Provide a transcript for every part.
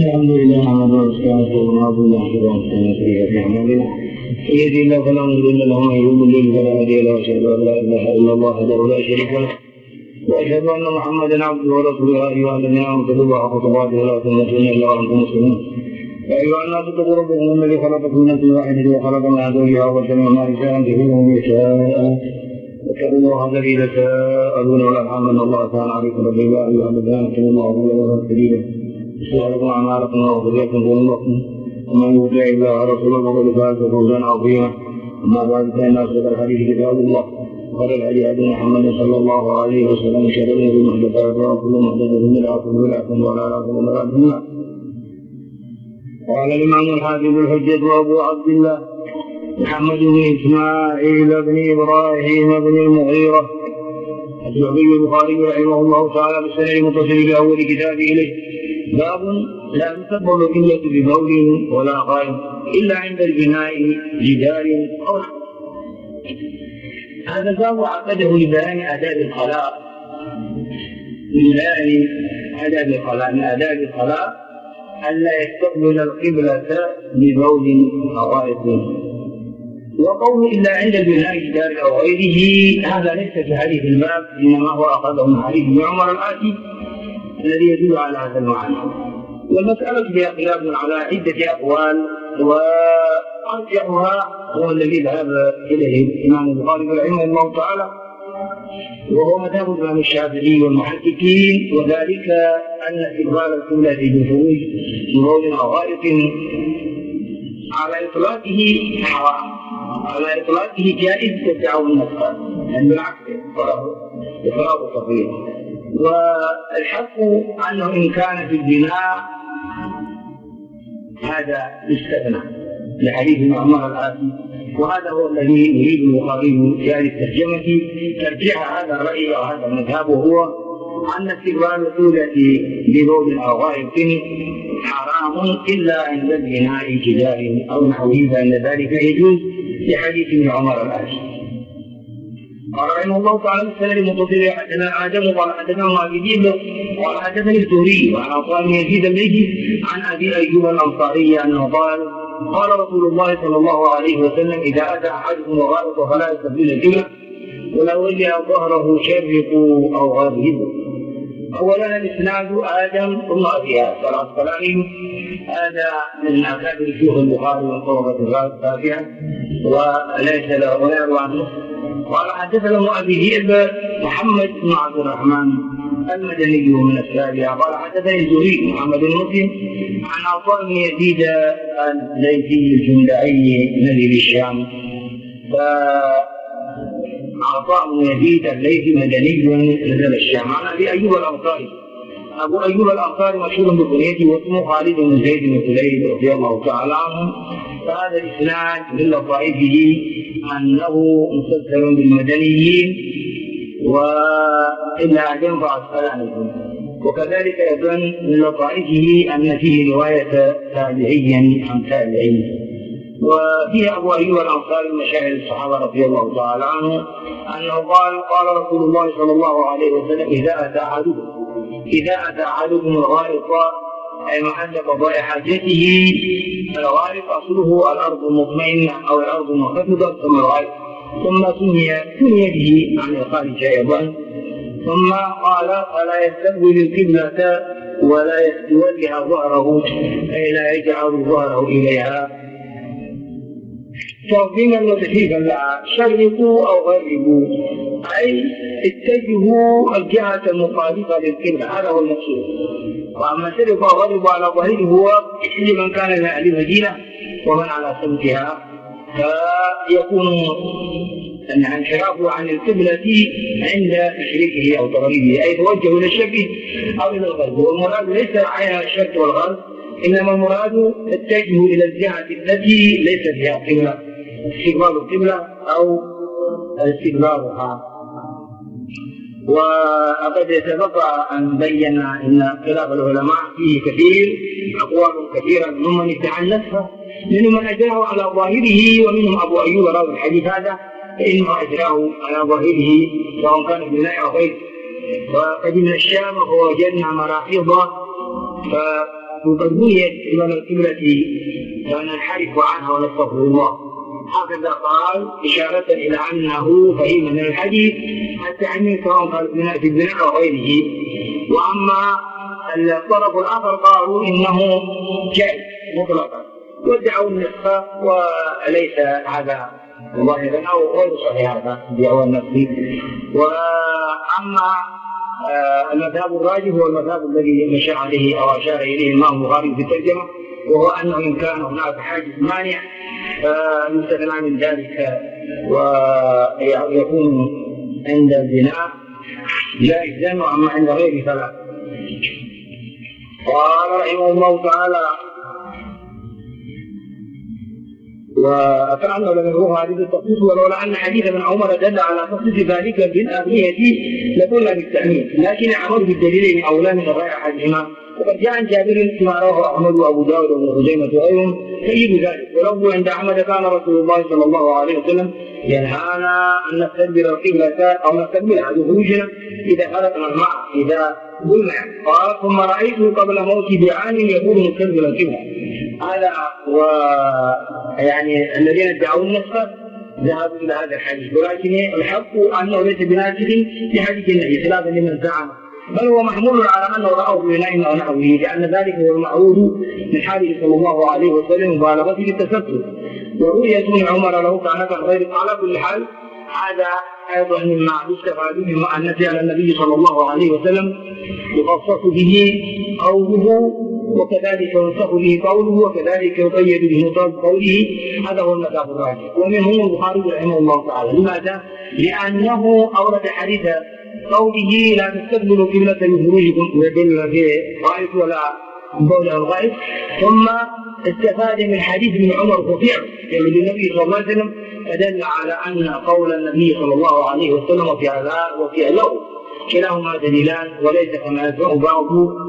الحمد لله نحمده ونستعينه ونعوذ بالله من شرور انفسنا اعمالنا من يهده الله فلا مضل له ومن يضلل فلا هادي له واشهد ان لا اله الا الله وحده لا شريك له واشهد ان محمدا عبده ورسوله يا ايها الذين امنوا اتقوا الله حق تقاته ولا تموتن الا وانتم مسلمون يا ايها الناس اتقوا ربكم الذي خلقكم من نفس واحده وخلق منها زوجها وبث منهما رجالا كثيرا ونساء واتقوا الله الذي تساءلون والارحام ان الله كان عليكم رقيبا يا ايها الذين امنوا الله قولا سديدا يصلح لكم اعمالكم ويغفر لكم ذنوبكم ومن يطع الله ورسوله فقد فاز فوزا عظيما اما بعد فان اصدق الحديث كتاب الله وخير الهدي هدي محمد صلى الله عليه وسلم شر الامور محدثاتها وكل محدثه بدعه وكل بدعه ضلاله وكل ضلاله في النار. قال الامام الحافظ الحجه ابو عبد الله محمد بن اسماعيل بن ابراهيم بن المغيره الشعبي البخاري رحمه الله تعالى بالسند المتصل باول كتابه اليه باب لا تقبل القبلة ببول ولا غائب إلا عند البناء جدار أو نحو. هذا الباب عقده لبيان آداب الخلاء من آداب الخلاء ألا يستقبل القبلة ببول أو غائب. وقول إلا عند البناء جدار أو غيره هذا ليس في حديث الباب إنما هو أخذه من حديث ابن عمر الآتي الذي يدل على هذا المعنى. والمسألة فيها خلاف على عدة أقوال وأرجحها هو الذي ذهب إليه الإمام البخاري رحمه الله تعالى وهو مذهب الإمام الشافعي والمحققين وذلك أن استقبال القبلة بالخروج ببول أو غائط على إطلاقه حرام على إطلاقه جائز كالتعاون النفسان يعني بالعكس إفراط صغير. والحق أنه إن كان في البناء هذا يستثنى لحديث ابن عمر الآتي وهذا هو الذي يريد البخاري في هذه الترجمة ترجيح هذا الرأي وهذا المذهب وهو أن استقبال القبلة ببول أو غائط حرام إلا عند البناء جدار أو نحوه فإن ذلك يجوز لحديث ابن عمر الآتي. قال رحمه الله تعالى السند المتصل حدثنا آدم قال حدثنا مالك قال حدثني الزهري وعن عطاء بن يزيد الليثي عن أبي أيوب الأنصاري أنه قال رسول الله صلى الله عليه وسلم إذا أتى أحدكم الغائط فلا يستقبل القبلة ولا وجه ظهره شرقوا أو غربوا. أولا الإسناد آدم ثم أبي هاشم العسقلاني هذا من أكابر شيوخ البخاري والطبقة السابعة وليس له غير عنه. قال حدثنا أبي ذئب محمد بن عبد الرحمن المدني من السابعة قال حدثني الزهري محمد بن مسلم عن عطاء بن يزيد الليثي الجندعي نزل الشام. فعطاء بن يزيد الليثي مدني نزل الشام عن أبي أيوب الأنصاري. أبو أيوب الأنصاري مشهور بكنيته واسمه خالد بن زيد بن سليم رضي الله تعالى عنه. فهذا الإسناد من لطائفه أنه مسلسل بالمدنيين وإلا أعجم فعسقلانهم وكذلك أيضا من لطائفه أن فيه رواية تابعيا عن تابعي. وفيه أبو أيوب الأنصاري من مشاهير الصحابة رضي الله تعالى عنه أنه قال رسول الله صلى الله عليه وسلم إذا أتى أحدكم الغائط أي محل قضاء حاجته. الغائط أصله الأرض المطمئنة أو الأرض المنخفضة ثم الغائط ثم سمي به عن الخارج أيضا. ثم قال فلا يستقبل القبلة ولا يوجه ظهره أي لا يجعل ظهره إليها تعظيما وتشريفا لها شرقوا أو غربوا أي اتجهوا الجهة المخالفة للقبلة هذا هو المقصود. وأما شرقوا أو غربوا على ظهره هو لمن كان من أهل المدينة ومن على سمتها فيكون انحرافه عن القبلة عند مشرقه أو تغربه أي توجه إلى الشرق أو إلى الغرب. والمراد ليس عين الشرق والغرب إنما المراد التجه إلى الجهة التي ليس فيها قبلة استقبال القبلة أو استقبالها. وقد سبق أن بينا أن خلاف العلماء فيه كثير أقوال كثيرة منهم من يتعنفها منهم من أجراه على ظاهره ومنهم أبو أيوب راوي الحديث هذا فإنه أجراه على ظاهره سواء كان بناء أو غيره. وقدمنا الشام فوجدنا مراحيض وقد بنيت قبل القبلة فننحرف عنها ونستغفر الله. هكذا قال إشارة إلى أنه فهم من الحديث التحميل سواء قال في البناء أو غيره. وأما الطرف الآخر قالوا إنه جائز مطلقا وادعوا النسخ، وليس هذا ظاهرا أو غير صحيح هذا ادعاء النسخ. وأما المذهب الراجح هو المذهب الذي مشى عليه أو أشار إليه الإمام البخاري في الترجمة، وهو أنه إن كان هناك حاجز مانع يستثنى من ذلك ويكون عند البناء جائزا، وأما عند غيره فلا. قال رحمه الله تعالى: وفعلنا لم يروه هذه التخصيص، ولولا أن حديث ابن عمر دل على تخصيص ذلك بالأبنية لقلنا بالتأمين، لكن العمل بالدليلين أولى من غير أحدهما. وقد جاء عن جابر فيما رواه أحمد وأبو داود وابن خزيمة وغيرهم تأييد ذلك. ولو عند أحمد كان رسول الله صلى الله عليه وسلم ينهانا أن نستدبر القبلة أو نستقبل عن خروجنا إذا خلقنا الماء إذا قلنا. قال: ثم رأيته قبل موتي بعام يقول مستدبر القبلة. هذا ويعني الذين ادعوا النسخ ذهبوا إلى هذا الحديث، ولكن الحق أنه ليس بناسخ لحديث النبي خلافا لمن زعم، بل هو محمول على أنه رأوا بناء ونحوه، لأن ذلك هو المعروف من حاله صلى الله عليه وسلم مبالغته بالتستر. ورؤية ابن عمر له كانت غير. على كل حال هذا أيضا مما يستفاد مما أن فعل النبي صلى الله عليه وسلم يخصص به قوله وكذلك ينسخ به قوله وكذلك يقيد به مطلق قوله. هذا هو المذهب الراجح، ومنه البخاري رحمه الله تعالى. لماذا؟ لأنه أورد حديث قوله: لا تستقبلوا قبلة بخروجكم ويدل في غائب ولا بول الغائب. ثم استفاد من حديث ابن عمر وفعله يعني للنبي صلى الله عليه وسلم، فدل على أن قول النبي صلى الله عليه وسلم وفعله كلاهما دليلان، وليس كما يدعو بعض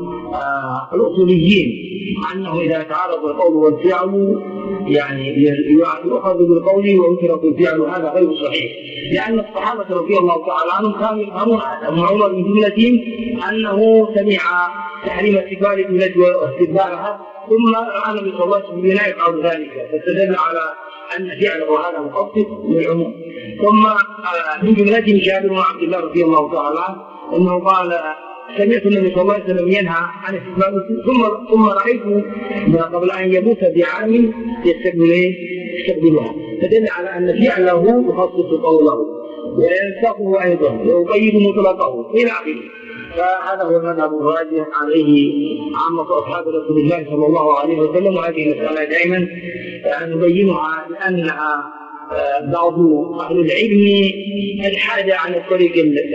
الأصوليين أنه إذا تعارض القول والفعل يعني يؤخذ بالقول ويترك الفعل. هذا غير صحيح، لأن الصحابة رضي الله تعالى عنهم كانوا يفهمون هذا. ابن عمر من جملتهم أنه سمع تحريم استقبال القبلة واستدبارها، ثم رأى النبي صلى الله عليه وسلم لا يفعل ذلك، فاستدل على أن فعله هذا مخصص للعموم. ثم من جملتهم جابر بن عبد الله رضي الله تعالى عنه أنه قال: سمعت النبي صلى الله عليه وسلم ينهى عن استقبال ثم رأيته قبل أن يموت بعام يستقبلها، فدل على أن فعله يخصص قوله وينسخه أيضا ويقيد مطلقه إلى آخره. فهذا هو المذهب الراجح عليه عامة أصحاب رسول الله صلى الله عليه وسلم. وهذه المسألة دائما نبينها لأنها بعض أهل العلم الحاد عن الطريق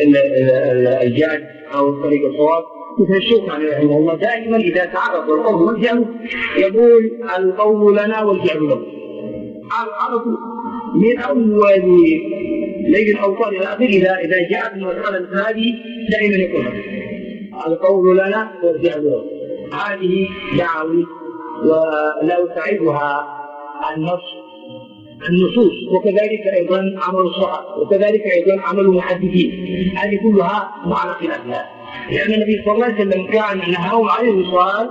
الجاد أو الطريق الصواب، مثل الشيخ رحمه الله دائما إذا تعرض القول والفعل يقول: القول لنا والفعل له. عرض من أول ليل الأوطان إلى آخره إذا جاءت المسألة هذه دائما يقول القول لنا والفعل له. هذه دعوي ولا يساعدها النصوص، وكذلك أيضا عمل الصحابة، وكذلك أيضا عمل المحدثين. هذه كلها على خلافها، لأن النبي صلى الله عليه وسلم كان نهاهم عن الوصال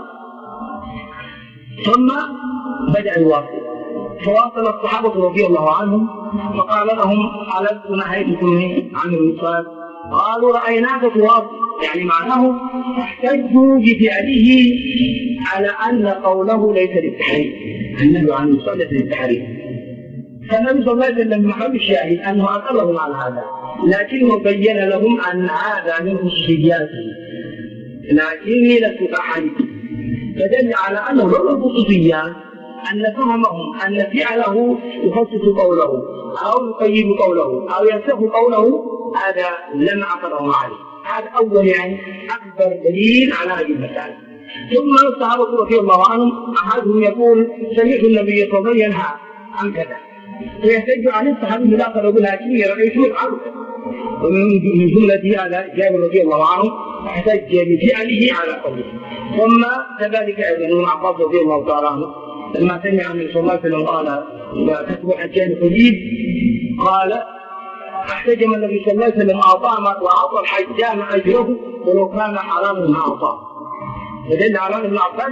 ثم بدأ الواصل، فواصل الصحابة رضي الله عنهم فقال لهم: ألست نهيتكم عن الوصال؟ قالوا: رأيناك تواصل. يعني معناه احتجوا بفعله على أن قوله ليس للتحريم، النهي عن الوصال ليس للتحريم. فالنبي صلى الله عليه وسلم محل الشاهد أنه أقرهم على هذا، لكنه بين لهم أن هذا من خصوصياته، لكني لست كأحد. فدل على أنه لو الخصوصيات أن فهمهم أن فعله يخصص قوله أو يقيد قوله أو ينسخ قوله، هذا لم أقرهم عليه. هذا أول يعني أكبر دليل على هذه المسألة. ثم الصحابة رضي الله عنهم أحدهم يقول: سمعت النبي صلى الله عليه وسلم ينهى عن كذا، ويحتج عن الصحابي الآخر يقول: لكني رأيته يفعل كذا. ومن جملة هذا جابر رضي الله عنه احتج بفعله على قوله. ثم كذلك ابن عباس رضي الله تعالى عنه لما سمع النبي صلى الله عليه وسلم قال: كتب حجاج حديد، قال: احتجم النبي صلى الله عليه وسلم وأعطى الحجام أجره ولو كان حراما ما أعطاه. فدل على ابن عباس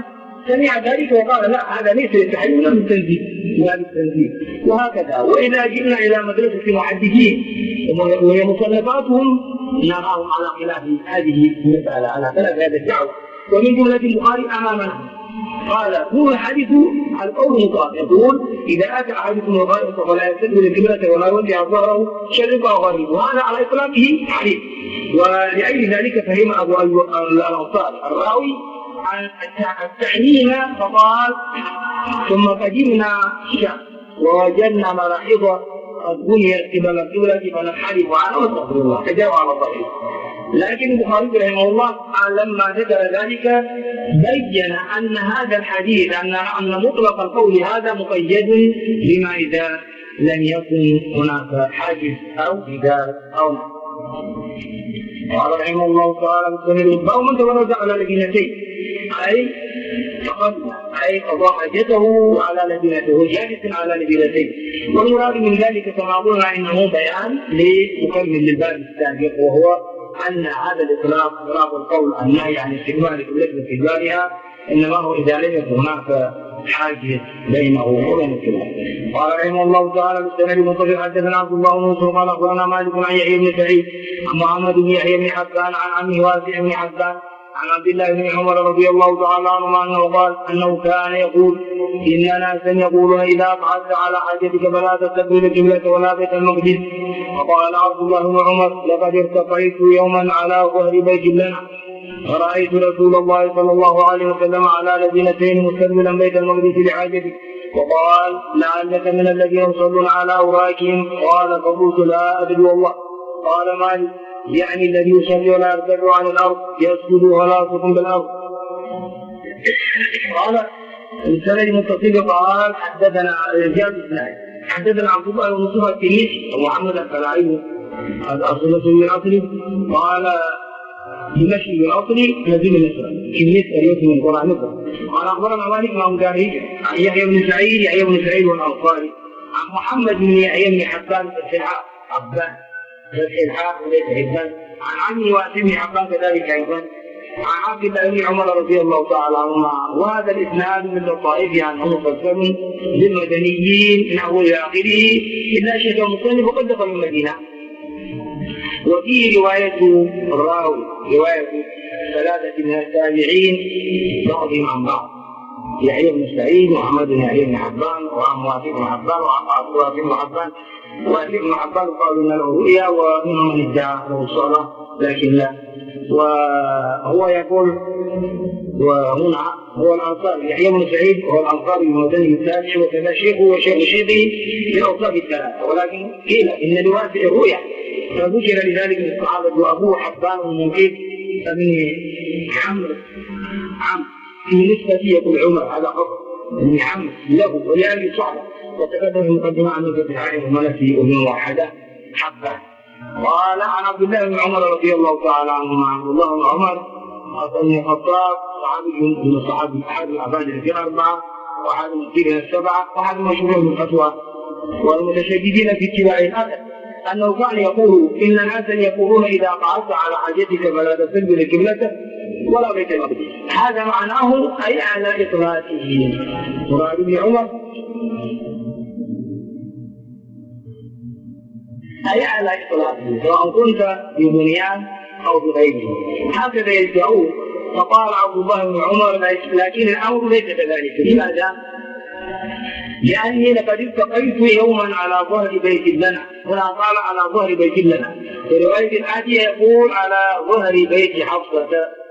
سمع ذلك وقال لا هذا ليس للتحريم ولا للتنزيه لا للتنزيه. وهكذا. وإذا جئنا إلى مدرسة المحدثين وهي مصنفاتهم نراهم على خلاف هذه المسألة على خلاف هذا الدعوة. ومن جملة البخاري أمامنا قال هو الحديث القول مطلق يقول إذا أتى أحدكم الغائط فلا يستدبر القبلة ولا يولي ظهره شرب أو غريب، وهذا على إطلاقه حديث. ولأجل ذلك فهم أبو أيوب الأنصاري الراوي عن التعليم فقال ثم قدمنا الشام ووجدنا ملاحظ قد بنيت قبل القبلة فننحرف عنها ونستغفر الله تجاوز على الضعيف. لكن البخاري رحمه الله لما ذكر ذلك بين أن هذا الحديث أن مطلق القول هذا مقيد بما إذا لم يكن هناك حاجز أو جدار أو نحو. قال رحمه الله تعالى أو من تولد على لبنتين أي قضى حاجته على لبنته جالس على لبنتين. والمراد من ذلك كما قلنا إنه بيان لمكمل للباب السابق، وهو أن هذا إطلاق القول النهي عن استقبال القبلة واستقبالها إنما هو إذا لم يكن هناك حاجز بينه وبين القبلة. قال رحمه الله تعالى بالسند المنطبق حدثنا عبد الله بن مسعود قال أخبرنا مالك عن يحيى بن سعيد عن محمد بن يحيى بن حبان عن عمه واسع بن حبان عن عبد الله بن عمر رضي الله تعالى عنهما أنه قال أنه كان يقول إن ناسا يقولون إذا قعدت على حاجتك فلا تستقبل القبلة ولا بيت المقدس. وقال عبد الله بن عمر لقد ارتقيت يوما على ظهر بيت لنا فرأيت رسول الله صلى الله عليه وسلم على لبنتين مستقبلا بيت المقدس لحاجته وقال لعلك من الذين يصلون على أوراقهم. قال فقلت لا أدري والله. قال مالك يعني الذي يصلي ولا يرتفع عن الأرض يسجد ولا يقوم بالأرض. قال السند المتصل قال حدثنا رجال الإسناد حدثنا عبد الله بن مصطفى التلميذي ومحمد الفلاعي الأصل بالعصر قال بمشي بالعصر نزل مصر كمية أريد من قرآن مصر. قال أخبرنا مالك عن داري عن يحيى بن سعيد والأنصاري عن محمد بن يحيى بن حبان السلحاء الحاء وليس حبان عن عمي واسع بن حبان كذلك أيضا عن عبد الله بن عمر رضي الله تعالى عنهما. وهذا الإسناد من الطائف عنه مفسر للمدنيين نحو إلى آخره إلا شيخ المصنف وقد دخل المدينة. وفيه رواية الراوي رواية ثلاثة من التابعين بعضهم عن بعض يحيى بن سعيد ومحمد بن يحيى بن حبان وعن واسع بن حبان وعن عبد الله بن حبان. واسع بن حبان قالوا ان له رؤيا ومنهم من ادعى له الصلاه لكن لا. وهو يقول وهنا هو الانصاري يحيى بن سعيد وهو الانصاري المدني التابعي وكذا شيخه وشيخ شيخه في اوصاف الثلاثه. ولكن قيل ان لواسع رؤيا فذكر لذلك من الصحابه وابوه حبان بن مقيم بن عمرو في نسبة يقول عمر على حكم ابن عم له ولأبي صعب وتقدم المقدمة عن نسبة العين الملكي وابن واحدة حبة. قال عن عبد الله بن عمر رضي الله تعالى عنهما عبد الله بن عمر بن الخطاب صحابي من الصحابي أحد العباد الأربعة وأحد المسيرين السبعة وأحد المشهورين بالفتوى والمتشددين في اتباع الأثر أنه كان يقول إن ناسا يقولون إذا قعدت على حاجتك فلا تستقبل قبلتك ولا بيت المقدس. هذا معناه أي على إطلاقه. مراد بن عمر أي على إطلاقه سواء كنت ببنيان أو بغيره هكذا يدعون. فقال عبد الله بن عمر لكن الأمر ليس كذلك. لماذا؟ لأني لقد التقيت يوما على ظهر بيت لنا هنا قال على ظهر بيت لنا. في رواية الآتية يقول على ظهر بيت حفصة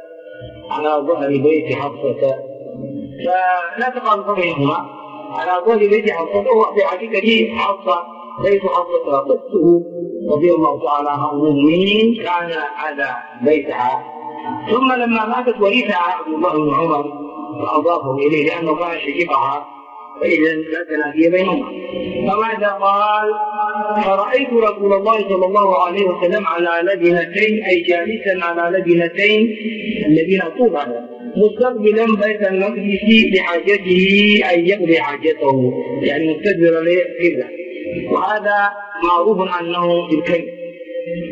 فلا تقارن بينهما. على ظهر بيت حفصة هو في حقيقة حفصة بيت حفصة قصته رضي الله تعالى عنها المؤمنين كان على بيتها ثم لما ماتت ورثها عبد الله بن عمر فأضافه إليه لأنه كان شقيقها فإذا لا تنافي بينهما. فماذا قال؟ فرأيت رسول الله صلى الله عليه وسلم على لبنتين أي جالسا على لبنتين الذين طوبى مستقبلا بيت المقدس بحاجته أن يقضي حاجته يعني مستدبرا للقبلة. وهذا معروف عنه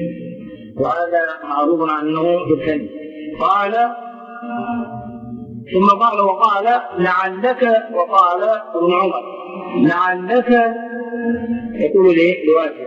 بالكلمة. قال ثم قال وقال لعلك، وقال ابن عمر لعلك، يقول لي لواسع،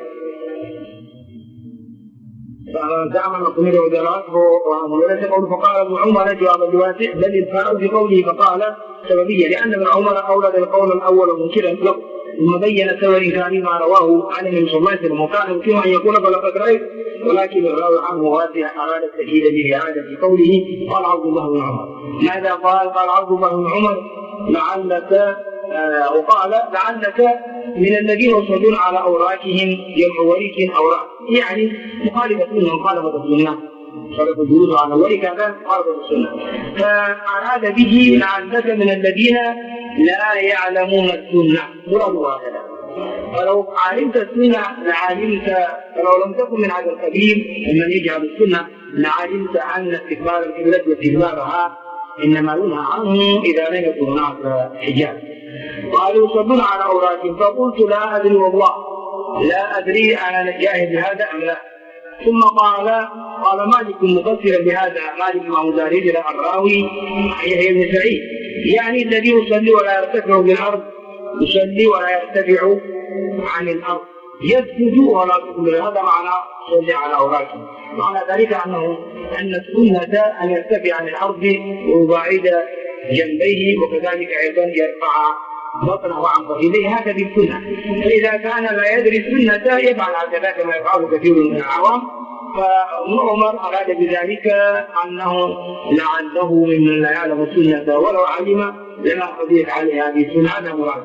فزعم المقومين ودراته ومولده قول، فقال ابن عمر جواب لواسع بل الفاء بقوله فقال سببية، لأن ابن عمر أولد القول الأول منكرا له، ثم بين سبب كان ما رواه عن النبي صلى الله عليه وسلم، وكان يمكن أن يكون فلقد رأيت، ولكن الراوي عنه واسع أراد التأكيد بإعادة قوله قال عبد الله بن عمر. ماذا قال؟ قال عبد الله بن عمر لعلك، وقال لعلك من الذين يصلون على أوراقهم جمع وريك أوراق، يعني مخالفة مخالفة السنة، صرف الجلوس على الورك هذا مخالفة السنة، فأراد به لعلك من الذين لا يعلمون السنة، مراد هكذا. فلو علمت السنة لعلمت، فلو لم تكن من هذا القبيل ممن يجهل السنة لعلمت أن استقبال القبلة واستدبارها إنما ينهى عنه إذا لم يكن هناك حجاب. قالوا يصلون على أوراقهم، فقلت لا أدري والله، لا أدري أنا جاهد بهذا أم لا. ثم قال مالك مفسرا بهذا، مالك إمام داري الراوي يحيى بن سعيد، يعني الذي يصلي ولا يرتفع بالأرض، يصلي ولا يرتفع عن الأرض، يسجد ولا يقبل، هذا معنى صلي على أوراقهم. معنى ذلك أن السنة أن يرتفع عن الأرض ويباعد جنبيه، وكذلك أيضا يرفع بطنه عن فخذيه، هكذا السنة. فإذا كان لا يدري السنة يفعل هكذا كما يفعل كثير من العوام. فابن عمر أراد بذلك أنه لعله ممن لا يعلم السنة، ولو علم لما قضيت عليه هذه السنة، هذا مراد.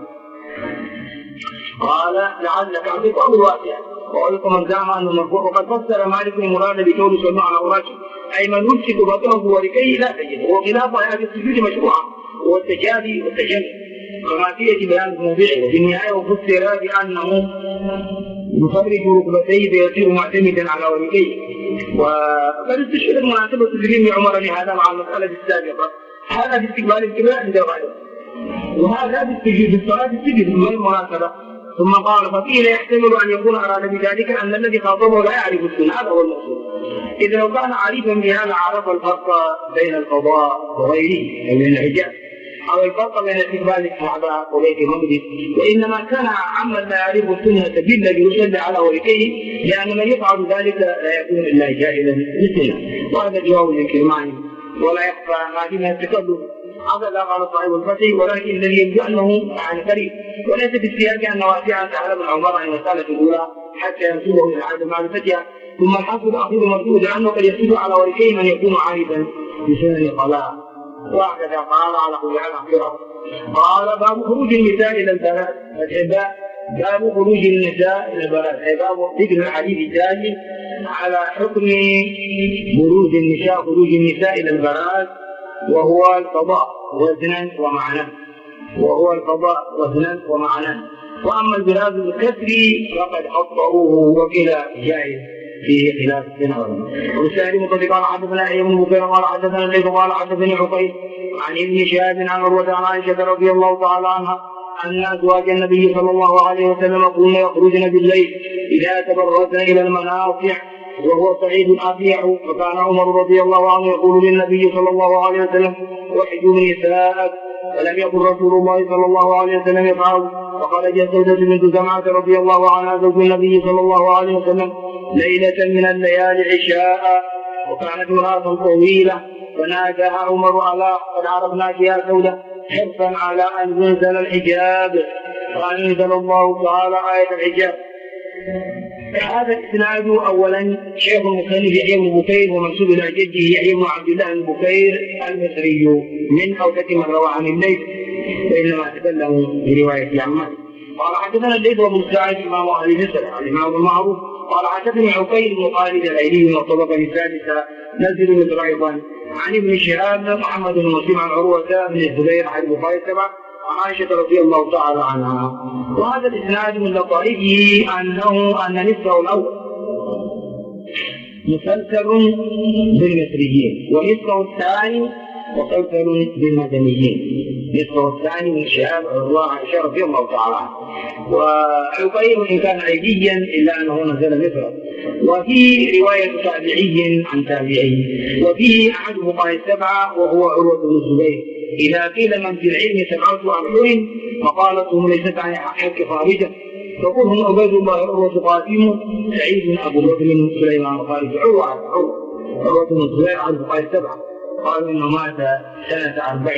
قال لعلك أعطيك أول واسع، وقلت من زعم أنه مرفوع، وقد فسر مالك المراد بقول صلى على أوراقه أي من يمسك بطنه ولكي لا تجد، وخلاف هذه السجود مشروعة والتجادي والتجنب كما في بيان موضعه. وفي النهاية وفسر بأنه يفرج ركبتيه فيصير معتمدا على ولكيه. وقد استشهدت مناسبة تسليم عمر لهذا مع المسألة السابقة، هذا باستقبال القبلة عند الغالب، وهذا بالصلاة السجود من المناسبة. ثم قال فقيل يحتمل أن يكون أراد بذلك أن الذي خاطبه لا يعرف السنة، هذا هو المقصود. إذا لو كان عارفا بهذا عرف الفرق بين القضاء وغيره بين الحجاب، أو الفرق بين استقبال الكعبة وبيت المقدس، وإنما كان عمن لا يعرف السنة بالذي يصلي على ولكيه، لأن من يفعل ذلك لا يكون إلا جاهلا بالسنة. وهذا جواب الكرماني، ولا يخفى ما فيه التكبر، هذا لا قال صاحب الفتح، ولكن الذي يبدو أنه عن قريب، وليس في السياق أن واسعا سأل ابن عمر عن المسألة الأولى حتى ينسبه إلى عدم معرفتها، ثم الحق الأخير مردود عنه قد يسجد على ولكيه من يكون عارفا بسنن الصلاة، وهكذا قال على كل حال. قال باب خروج النساء إلى البلاد، باب خروج النساء إلى البلاد، باب ذكر الحديث التالي على حكم خروج النساء إلى البلاد، وهو القضاء وزنا ومعنى، وأما البلاد بالكسر فقد أبطأوه وكلا جائز في خلاف السنة. والسائل مطلق قال حدثنا أيمن بن بكير قال حدثنا الليث قال حدثني عقيل عن ابن شهاب عن عروة عن عائشة رضي الله تعالى عنها أن أزواج النبي صلى الله عليه وسلم كن يخرجن بالليل إذا تبرزن إلى المناصع وهو سعيد أبيع، وكان عمر رضي الله عنه يقول للنبي صلى الله عليه وسلم وحجوا نساءك، فلم يكن رسول الله صلى الله عليه وسلم يفعل. وخرجت زوجة بنت زمعة رضي الله عنها زوج النبي صلى الله عليه وسلم ليلة من الليالي عشاء، وكانت امرأة طويلة، فناداها عمر ألا قد عرفناك يا سودة حرصا على أن ينزل الحجاب، فأنزل الله تعالى آية الحجاب. هذا الإسناد أولا شيخ المصنف يحيى بن بكير ومنسوب إلى جده يحيى بن عبد الله بن بكير المصري من أوثق من روى عن الليث، وإنما تكلم برواية عمار. قال حدثنا الليث وابن سعد إمام أهل مصر الإمام المعروف. قال حدثني عقيل بن خالد الأيلي من الطبقة الثالثة نزل مصر أيضا عن ابن شهاب محمد بن مسلم عن عروة بن الزبير عن البخاري السبع عن عائشة رضي الله تعالى عنها. وهذا الإسناد من لطائفه أن نصفه الأول مسلسل بالمصريين، ونصفه الثاني مسلسل بالمدنيين. نصفه الثاني من شهاب عروة عائشة رضي الله تعالى عنها. وعقيل إن كان أيديا إلا أنه نزل مصر، وفيه رواية تابعي عن تابعي، وفيه أحد فقهاء السبعة وهو عروة بن الزبير، إذا قيل من في العلم 7 أبحر مقالتهم ليست عن حق خارجة، فقل هم عبيد الله عروة قاسم سعيد أبو بكر سليمان قال عروة بن الزبير عن فقهاء 7 قالوا انه مات سنة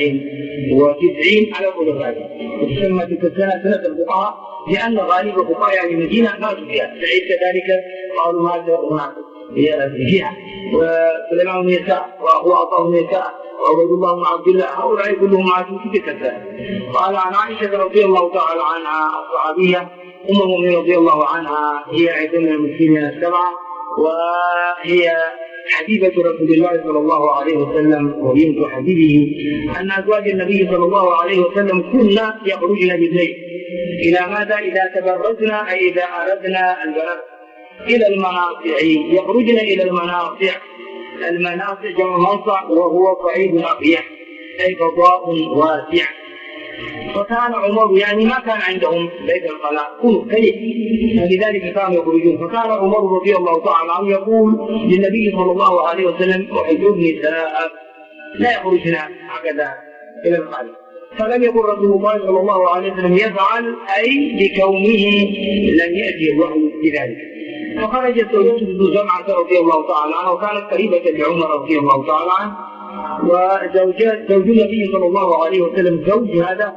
94 على قول الراجح، وتسمى تلك السنة سنة الفقهاء لأن غالب الفقهاء يعني المدينة ماتوا فيها، سعيد كذلك قالوا مات هناك فيها، وسليمان بن يسار وأخوه عطاء بن يسار وعبيد الله بن عبد الله هؤلاء كلهم ماتوا في تلك السنة. قال عن عائشة رضي الله تعالى عنها الصحابية أم المؤمنين رضي الله عنها هي عيد من المسلمين 7 وهي حبيبة رسول الله صلى الله عليه وسلم وبنت حبيبه، أن أزواج النبي صلى الله عليه وسلم كنا يخرجن بالليل إلى ماذا؟ إذا تبرزنا أي إذا أردنا البرد إلى المناصع، يخرجن إلى المناصع. المناصع جمع منصع وهو صعيد أقيح أي فضاء واسع. فكان عمر يعني ما كان عندهم بيت الخلاء كله كلف، فلذلك كانوا يخرجون. فكان عمر رضي الله تعالى عنه يقول للنبي صلى الله عليه وسلم احجب نساء لا يخرجن هكذا الى الخلاء، فلم يكن رسول الله صلى الله عليه وسلم يفعل اي لكونه لم ياتي الوحي بذلك. فخرجت زوجته ذو زمعة رضي الله تعالى عنها وكانت قريبة لعمر رضي الله تعالى عنه، وزوج النبي صلى الله عليه وسلم زوج هذا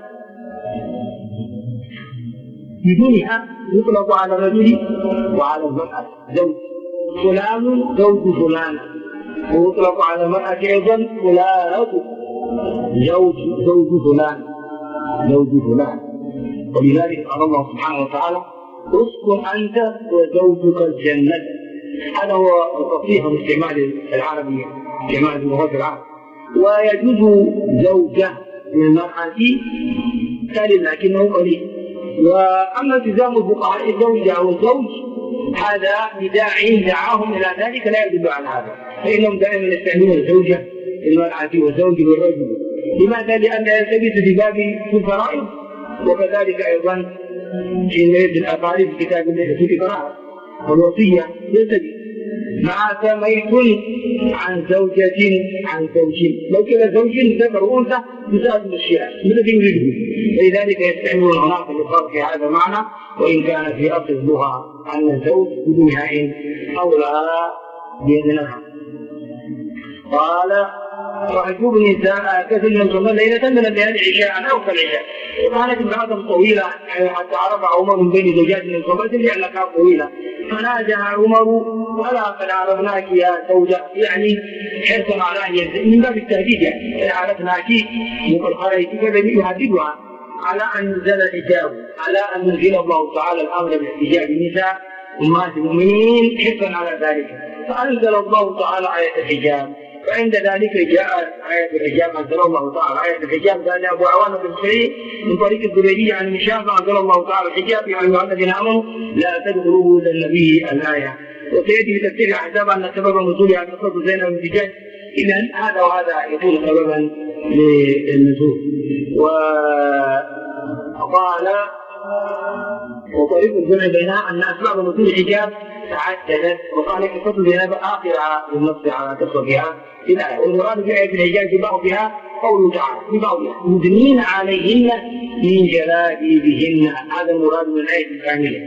بدونها يطلق على الرجل وعلى المرأة زوج، فلان زوج فلان، ويطلق على المرأة أيضا فلانة زوج فلان. ولذلك قال الله سبحانه وتعالى اسكن أنت وزوجك الجنة. هذا هو تصحيح الاستعمال العربي جماعة اللغات العرب. ويجوز زوجة للمرأة ثالث لكنه قليل. وأما التزام الفقهاء الزوجة أو الزوج هذا بداعي دعاهم إلى ذلك لا يدل على هذا، فإنهم دائما يستعملون الزوجة للمرأة والزوج للرجل. لماذا؟ لأنها ثبت في باب الفرائض، وكذلك أيضا في ميت الأقارب في كتاب الله في الإقرار والوصية يثبت مع سميت عن زوجة عن زوج، لو كان زوج ذكر وأنثى تساعد الأشياء الذي يريده، فلذلك يستعملون هناك للفرق في هذا المعنى، وإن كان في أصل اللغة أن الزوج بدون هاء أولى بيدنها. قال وأجوب النساء كثير من صلى ليلة من الليالي عشاء أو كالعشاء، وكانت امرأة طويلة حتى عرف عمر من بين زوجات من صلى لأنها كانت طويلة، فناداها عمر ألا قد عرفناك يا زوجة، يعني حرصا على أن ينزل من باب التهديد، يعني عرفناك وقد خرجت فلم يهددها على أن نزل الحجاب، على أن نزل الله تعالى الأمر باحتجاب النساء أمهات المؤمنين حرصا على ذلك، فأنزل الله تعالى آية الحجاب. وعند ذلك جاءت آية الحجاب، أنزل الله تعالى آية الحجاب. قال أبو عوانة بن سعيد من طريق الزبيدية عن هشام أنزل الله تعالى الحجاب يا أيها الذين آمنوا لا تدخلوا إلى النبي الآية. وسيأتي في تفسير الأحزاب أن سبب نزولها قصة زينب بن جحش، إذا هذا وهذا يكون سببا للنزول. وقال وطريق الجمع بينها أن أسباب نزول الحجاب تعددت، وقال قصة زينب آخرها بالنص على تصرفها الآية، والمراد بآية الحجاب في بعضها قوله تعالى في بعضها يدنين عليهن من جلابيبهن، هذا المراد من الآية الكاملة.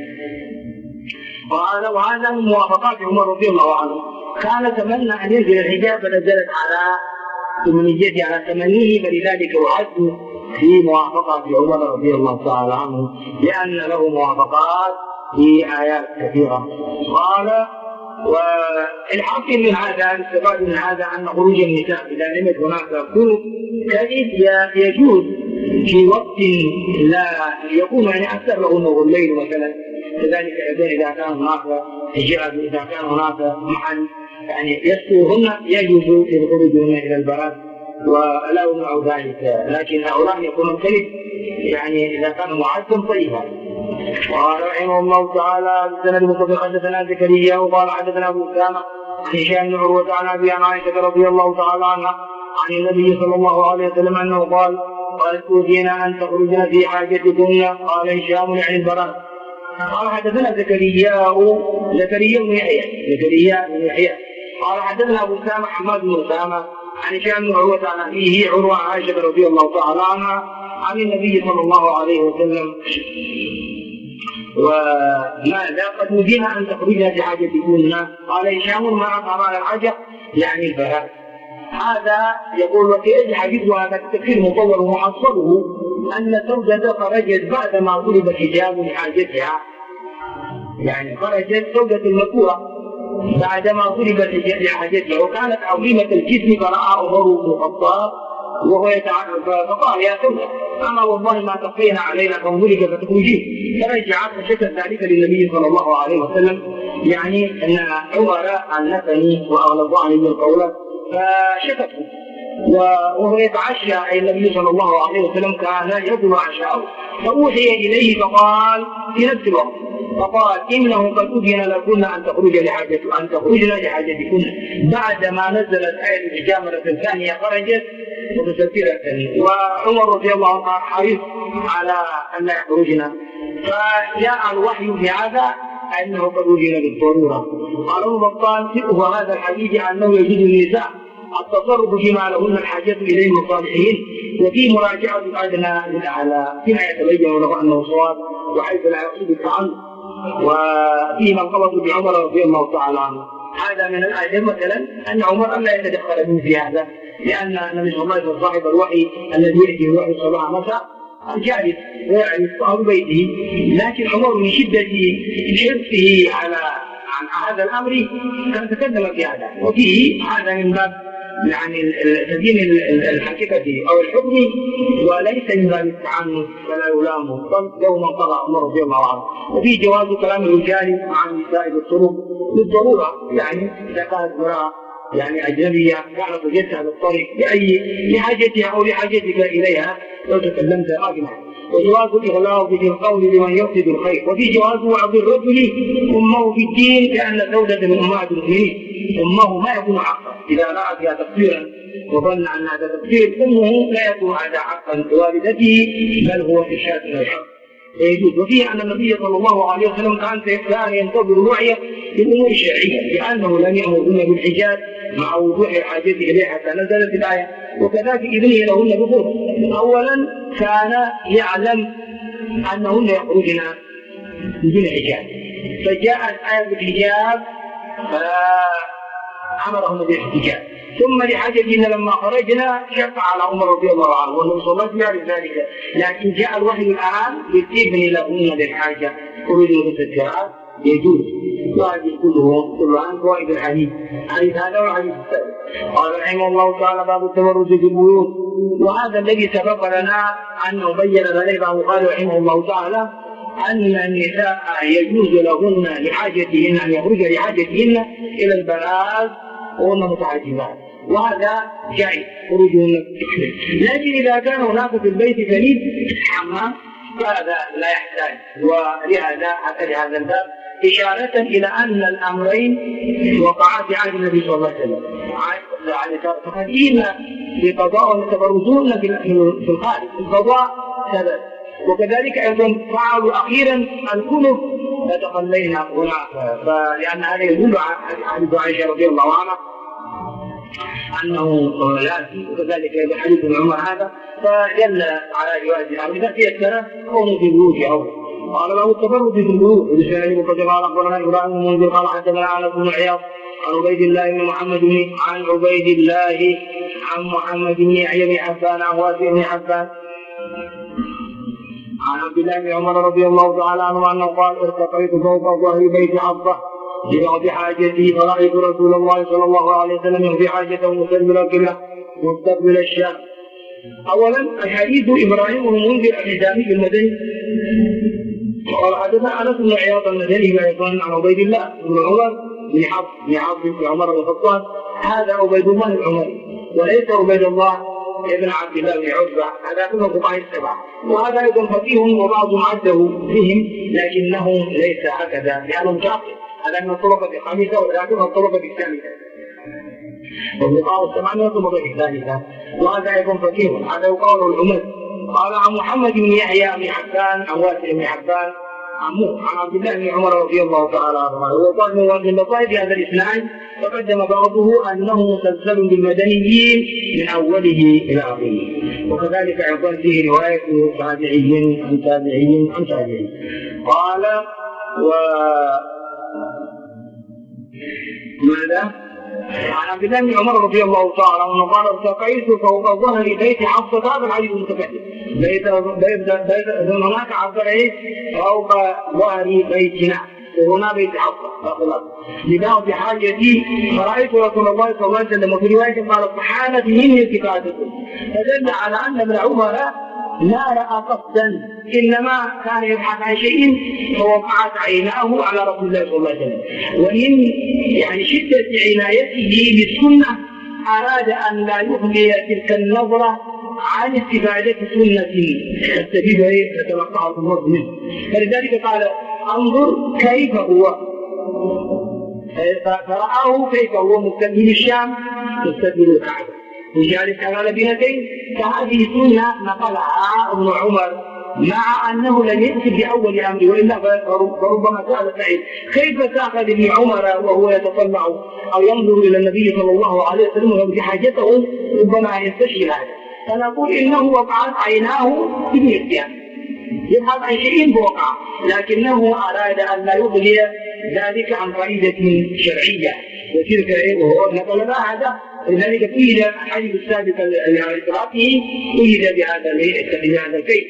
وهذا من موافقات عمر رضي الله عنه، كان تمنى أن ينزل الحجاب فنزلت على تمنيته على تمنيه، فلذلك وعد في موافقة عمر رضي الله تعالى عنه لأن له موافقات في آيات كثيرة. قال والحاصل من هذا الاستفادة من هذا أن خروج النساء إذا لم يكن هناك كل كذب يجوز في وقت لا يكون يعني أكثر له الليل مثلا، كذلك إذا كان هناك حجاب، إذا كان هناك محل يعني يسترهن يجوز لخروجهن إلى البراء ولا يمنع ذلك، لكن هؤلاء يكونون كذب يعني إذا كان معدا طيبا. قال رحمه الله تعالى بسند مصطفى حدثنا زكريا وقال حدثنا ابو اسامه عن هشام بن عروه عن ابي عائشه رضي الله تعالى عنها عن النبي صلى الله عليه وسلم انه قال اوتينا ان تخرجنا في حاجتكن، قال هشام يعني البراء. قال حدثنا زكريا بن يحيى قال حدثنا ابو اسامه حماد بن اسامه يعني شأن عروة عن أبيه عروة عائشة رضي الله تعالى عنها عن النبي صلى الله عليه وسلم. وماذا قد نهينا أن تخرجنا بحاجتكن؟ قال هشام ما أرى الحاجة يعني البهاء. هذا يقول وفي أي حديث وهذا التفسير مطول ومحصله أن سودة خرجت بعدما طلب الحجاب لحاجتها، يعني خرجت سودة المكوة بعدما طلبت لحاجتها، وكانت عظيمة الجسم فرأى عمر بن الخطاب وهو يتعرف فقال يا سودة أما والله ما تقينا علينا فانظرك فتخرجين، فرجعت فشكت ذلك للنبي صلى الله عليه وسلم، يعني أن عمر أنفني وأغلظني بالقولة فشكته، وهو يتعشى أي النبي صلى الله عليه وسلم كان يطلب عشاءه، فأوحي إليه فقال في نفس الوقت فقال إنه قد أذن لكن أن تخرجنا لحاجتكن، بعدما نزلت آية الحجاب مرة ثانية خرجت متسترة، وعمر رضي الله عنه حريص على أن لا يخرجنا، فجاء الوحي بهذا أنه قد أذن بالضرورة. قال ابن بطال فقه هذا الحديث أنه يجوز للنساء التصرف فيما لهن الحاجة إليه من صالحين، وفي مراجعة الأدنى للأعلى فيما يتبين له أنه صواب وحيث لا يقصد التعنت، وفيه من قبض بعمر رضي الله تعالى عنه. هذا من الآداب مثلا أن عمر لا يتدخل من في هذا، لأن النبي صلى الله عليه وسلم صاحب الوحي الذي يأتي الوحي الصباح مساء جالس ويعرف أهل بيته، لكن عمر من شدة حرصه على هذا الأمر كان تقدم في هذا، وفيه هذا من باب يعني تدين الحقيقة أو الحكم وليس من باب التعنت ولا يلام، بل له من قضى عمر رضي الله عنه. وفي جواز كلام الرجال مع النساء بالطرق بالضرورة، يعني إذا كانت امرأة يعني أجنبية كانت وجدتها بالطريق لحاجتها أو لحاجتك إليها لو تكلمت أجمع. وجواز الإغلاظ بالقول لمن يقصد الخير، وفي جواز وعظ الرجل أمه في الدين كأن زوجة من أمهات المؤمنين، أمه ما يكون حقا إذا رأى فيها تقصيرا وظن أن هذا تقصير أمه لا يكون هذا حقا لوالدته بل هو إرشاد إلى الحق يجوز. وفيه أن النبي صلى الله عليه وسلم كان ينتظر الوعي في الأمور الشرعية لأنه لم يأمرهن بالحجاب مع وضوح الحاجة إليه حتى نزلت الآية، وكذلك إذنه لهن بفضل. أولا كان يعلم أنهن يخرجن بدون حجاب، فجاءت آية الحجاب فأمرهن بالاحتجاب، ثم لحاجتنا لما خرجنا شق على عمر رضي الله عنه والنبي صلى الله عليه وسلم يعرف ذلك، لكن جاء الوحي الآن بالإذن لهن بالحاجة أريد التجارات يجوز. وهذه كلها عن فوائد الحديث هذا والحديث الثالث. قال رحمه الله تعالى باب التبرج في البيوت، وهذا الذي سبق لنا أنه بين ذلك قال رحمه الله تعالى أن النساء يجوز لهن لحاجتهن أن يخرج لحاجتهن إلى البراز وهن متعجبات، وهذا جائز خروجهن، لكن إذا كان هناك في البيت فريد حمام فهذا لا يحتاج. ولهذا أتى لهذا الباب إشارة إلى أن الأمرين وقعا في عهد النبي صلى الله عليه وسلم، تقديم بقضاء وتبرزون في الخارج القضاء ثبت، وكذلك أيضا فعلوا أخيرا الكنف فتخلينا هناك، فلأن هذا يدل على حديث عائشة رضي الله عنها أنه لازم، وكذلك حديث عمر هذا فدل على جواز الأمر إذا تيسر كونه في البيوت أو قال له التفرد في البيوت. وبسناد مقدم قال أخبرنا إبراهيم بن منذر قال حدثنا علي بن عياض عن عبيد الله بن محمد بن يحيى بن حبان عن واسع بن حبان عن عبد الله بن عمر رضي الله تعالى عنه أنه قال ارتقيت فوق ظهر بيت حفصة لبعض حاجته فرأيت رسول الله صلى الله عليه وسلم يقضي حاجته مستقبل القبلة مستقبل الشام. أولا الحديث إبراهيم بن منذر الحزامي المدني قال حدثنا أنس بن عياض المدني أيضا عن عبيد الله بن عمر بن حفص بن عمر بن الخطاب، هذا عبيد الله العمري وليس عبيد الله ابن عبد الله بن عتبة، هذا كله فقهاء السبعة، وهذا أيضا فقيه وبعضهم عده بهم لكنه ليس هكذا لأنه شاطر، هذا من الطبقة الخامسة ولكن من الطبقة الثالثة، والفقهاء السبعة من الطبقة الثالثة، وهذا أيضا فقيه، هذا يقال العمر. قال عن محمد بن يحيى بن حبان عن واسع بن حبان عمه عن عبد الله بن عمر رضي الله تعالى عنهما. هو قال من لطائف هذا الاسناد وقدم بعضه انه مسلسل بالمدنيين من اوله الى اخره، وكذلك ايضا فيه روايه تابعي عن تابعي عن تابعي. قال ماذا؟ عن عبد الله بن عمر رضي الله تعالى عنه قال ارتقيت فوق ظهر بيت حفصة. هذا الحديث المتكلم هناك عبر فوق ظهر بيتنا وهنا بيت حفصة لبعض حاجتي فرأيت رسول الله صلى الله عليه وسلم. وفي رواية قال فحانت مني التفاتكم، فدل على أن ابن عمر لا رأى قصدا، إنما كان يبحث عن شيء فوقعت عيناه على رسول الله صلى الله عليه وسلم. ومن يعني شدة عنايته بالسنة أراد أن لا يخلي تلك النظرة عن استفادة سنة تستفيد يتلقاها النظر منه، فلذلك قال انظر كيف هو، فرآه كيف هو مستقبل الشام مستقبل الكعبة وجالس على لبنتين. فهذه سنة نقلها ابن عمر مع أنه لم يأتي بأول أمر، وإلا فربما سأل سعيد كيف تأخذ ابن عمر وهو يتطلع أو ينظر إلى النبي صلى الله عليه وسلم ويبدي حاجته، ربما يستشكل هذا. فنقول إنه وقعت عيناه بالنسيان، يبحث عن شيء فوقع، لكنه أراد أن لا يبغي ذلك عن فائدة شرعية، وتلك وهو نقل هذا. لذلك قيل الحديث السابق لإطلاقه قيل بهذا الكيف.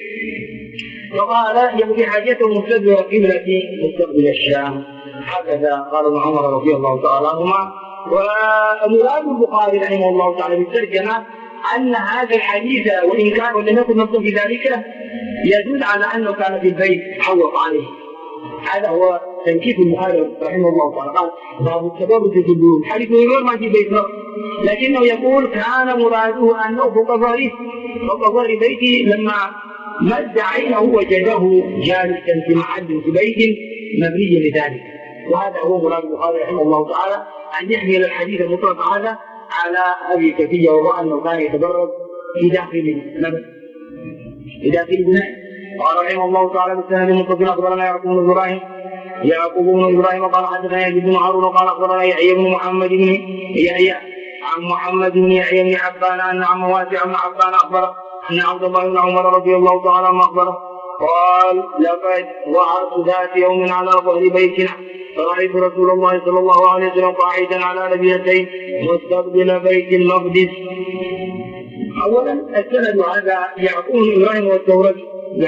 وقال يبغي حاجته مستدبر قبلة مستقبل الشام، هكذا قال ابن عمر رضي الله تعالى عنهما. ومراد البخاري رحمه الله تعالى بالترجمة أن هذا الحديث وإن كان ولم يكن نصا في ذلك يدل على أنه كان في البيت حوط عليه. هذا هو تنكيف البخاري رحمه الله تعالى. قال باب التبرج في البيوت، حديث غير ما في بيت نص، لكنه يقول كان مراده أنه فوق ظهر بيتي لما مد عينه وجده جالسا في محل في بيت مبني لذلك. وهذا هو مراد البخاري رحمه الله تعالى، أن يحمل الحديث المطلق هذا على هذه الكيفية، وهو أنه كان يتدرج في داخل المبنى في داخل البناء. قال رحمه الله تعالى بالسند المتصل أخبرنا يعقوب بن إبراهيم قال حدثنا يزيد بن هارون قال أخبرنا يحيى بن محمد بن يحيى عن محمد بن يحيى بن حبان أن عم واسع بن حبان أخبره أن عبد الله بن عمر رضي الله تعالى عنه أخبره قال لقد وعرت ذات يوم على ظهر بيتنا فرأيت رسول الله صلى الله عليه وسلم قاعدا على لبنتين مستقبل بيت المقدس. أولا السند هذا يعقوب بن إبراهيم والدورقي،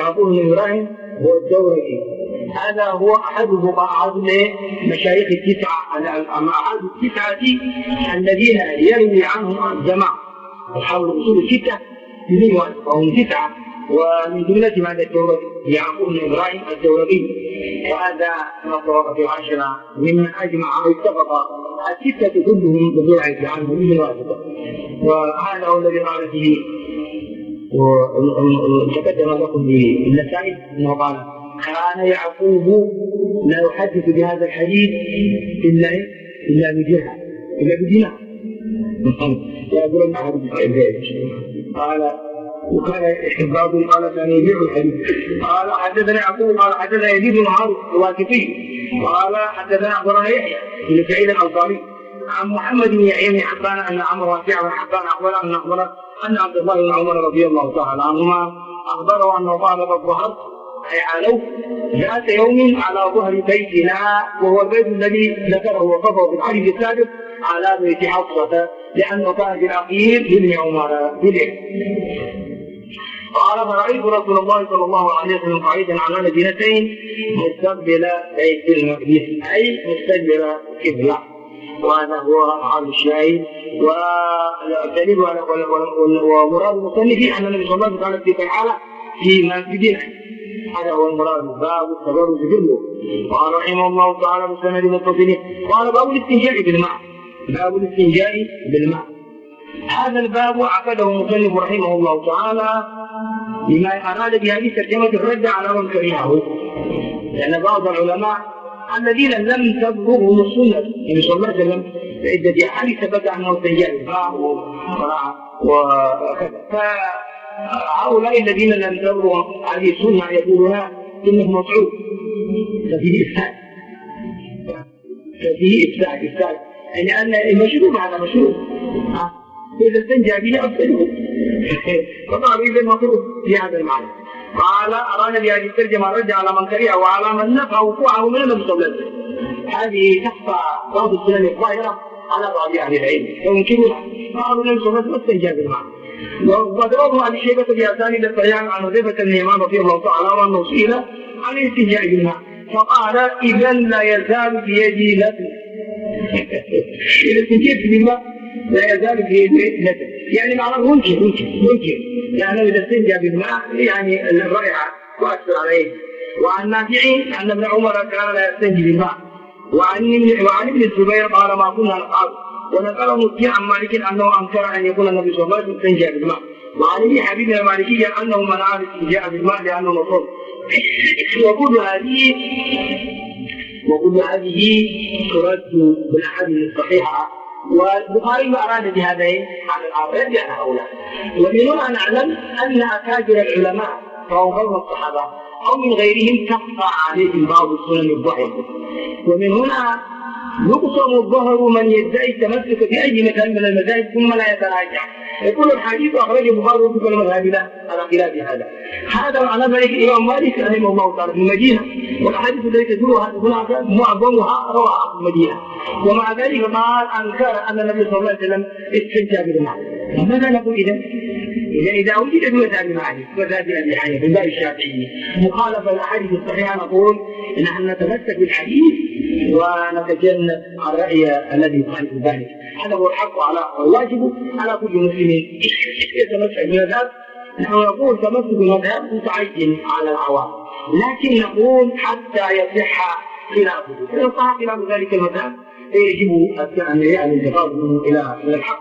هذا هو أحد فقهاء مشايخ التسعة، أحد التسعة الذين يروي عنهم الجماعة أصحاب الأصول الستة وهم تسعة، ومن جملتهم هذا الدورقي يعقوب بن إبراهيم الدورقي، وهذا من الطبقة العشرة ممن أجمع أو اتفق الستة كلهم بالرواية عنه من واحدة. وهذا هو الذي قال فيه وتقدم لكم بالنسائي أنه قال كان يعقوب لا يحدث بهذا الحديث إلا بدينار يقول أن أحد قال وكان بعضهم قال كان يبيع الحديث. قال حدثنا يعقوب قال حدثنا يزيد بن هارون الواقفي قال حدثنا أخبرنا يحيى بن سعيد الأنصاري عن محمد بن يحيى بن حبان أن عمرو واسع بن حبان أخبره أن عبد الله بن عمر رضي الله تعالى عنهما أخبره أنه قال قد ظهرت أي علو ذات يوم على ظهر بيتنا، وهو البيت الذي ذكره وصفه في الحديث السابق على بيت حفصة لأنه كان في الأخير لابن عمر بليل. قال فرأيت رسول الله صلى الله عليه وسلم قاعدا على لبنتين مستقبل بيت المقدس أي مستقبل قبلة، وهذا هو محل الشاهد. والدليل ومراد المصنف أن النبي صلى الله عليه وسلم في الحالة في مسجدنا، هذا هو المراد باب التبرج بالوضوء. قال رحمه الله تعالى بالسند المتصل قال باب الاستنجاء بالماء. هذا الباب عقده المصنف رحمه الله تعالى لما أراد بهذه الترجمة الرد على من كرهه، لأن بعض العلماء الذين لم تبلغهم السنة النبي صلى الله عليه وسلم عدة أحاديث ثبت أنه استنجاء بالماء وكذا، فهؤلاء الذين لم تبلغهم هذه السنة يقولون إنه مطعوم، ففيه إفساد، يعني أن المشروب هذا مشروب، إذا استنجى به أفسده، فطبعا إذا المطلوب في هذا المعنى. قال أرانا بهذه الترجمة رجع على من كره وعلى من نفى وقوعه من النبي صلى الله عليه وسلم. هذه تخفى بعض السنن الظاهرة على بعض أهل العلم وينكرونها. قالوا النبي صلى الله عليه وسلم استنجى بالماء. وضربه عن شيبة بأسانيد الصحيحة عن حذيفة بن اليمان رضي الله تعالى عنه سئل عن الاستنجاء بالماء فقال إذا لا يزال بيدي لكم. إذا استنجيت بالماء لا يزال بيدي لكم، يعني معناه ممكن يعني إذا استنجى بالماء يعني الرائحة تؤثر عليه. وعن نافع أن ابن عمر كان لا يستنجي بالماء. وعن ابن الزبير قال ما كنا نفعل. ونقل مسلم عن مالك أنه أنكر أن يكون النبي صلى الله عليه وسلم استنجى بالماء. وعن ابن حبيب المالكي أنه منع الاستنجاء بالماء لأنه مطلوب. وكل هذه ترد بالأحاديث الصحيحة. والبخاري ما أراد بهذين عن الآخرين لأن هؤلاء. ومن هنا نعلم أن أكابر العلماء فهم غير الصحابة أو من غيرهم تخفى عليهم بعض السنن الضعيفة. ومن هنا يقسم الظهر من يدعي التمسك بأي مكان من المذاهب ثم لا يتراجع. يقول الحديث أخرجه البخاري وفق المذهب لا على خلاف هذا معنى ذلك الإمام مالك رحمه الله تعالى في المدينة، والأحاديث التي تدورها هناك معظمها رواها في المدينة. ومع ذلك قال أنكر أن النبي صلى الله عليه وسلم استنجى بالماء. ماذا نقول إذا وجد بمذهب مالك ومذهب أبي حنيفة في باب الشافعي مخالفة الأحاديث الصحيحة نقول نحن نتمسك بالحديث ونتجنب الرأي الذي يخالف ذلك. هذا هو الحق على الواجب على كل مسلم يتمسك بالمذهب. نحن نقول تمسك بالمذهب متعين على العوام، لكن نقول حتى يصح خلافه، إذا صح خلاف ذلك المذهب يجب يعني الانتقال منه إلى الحق.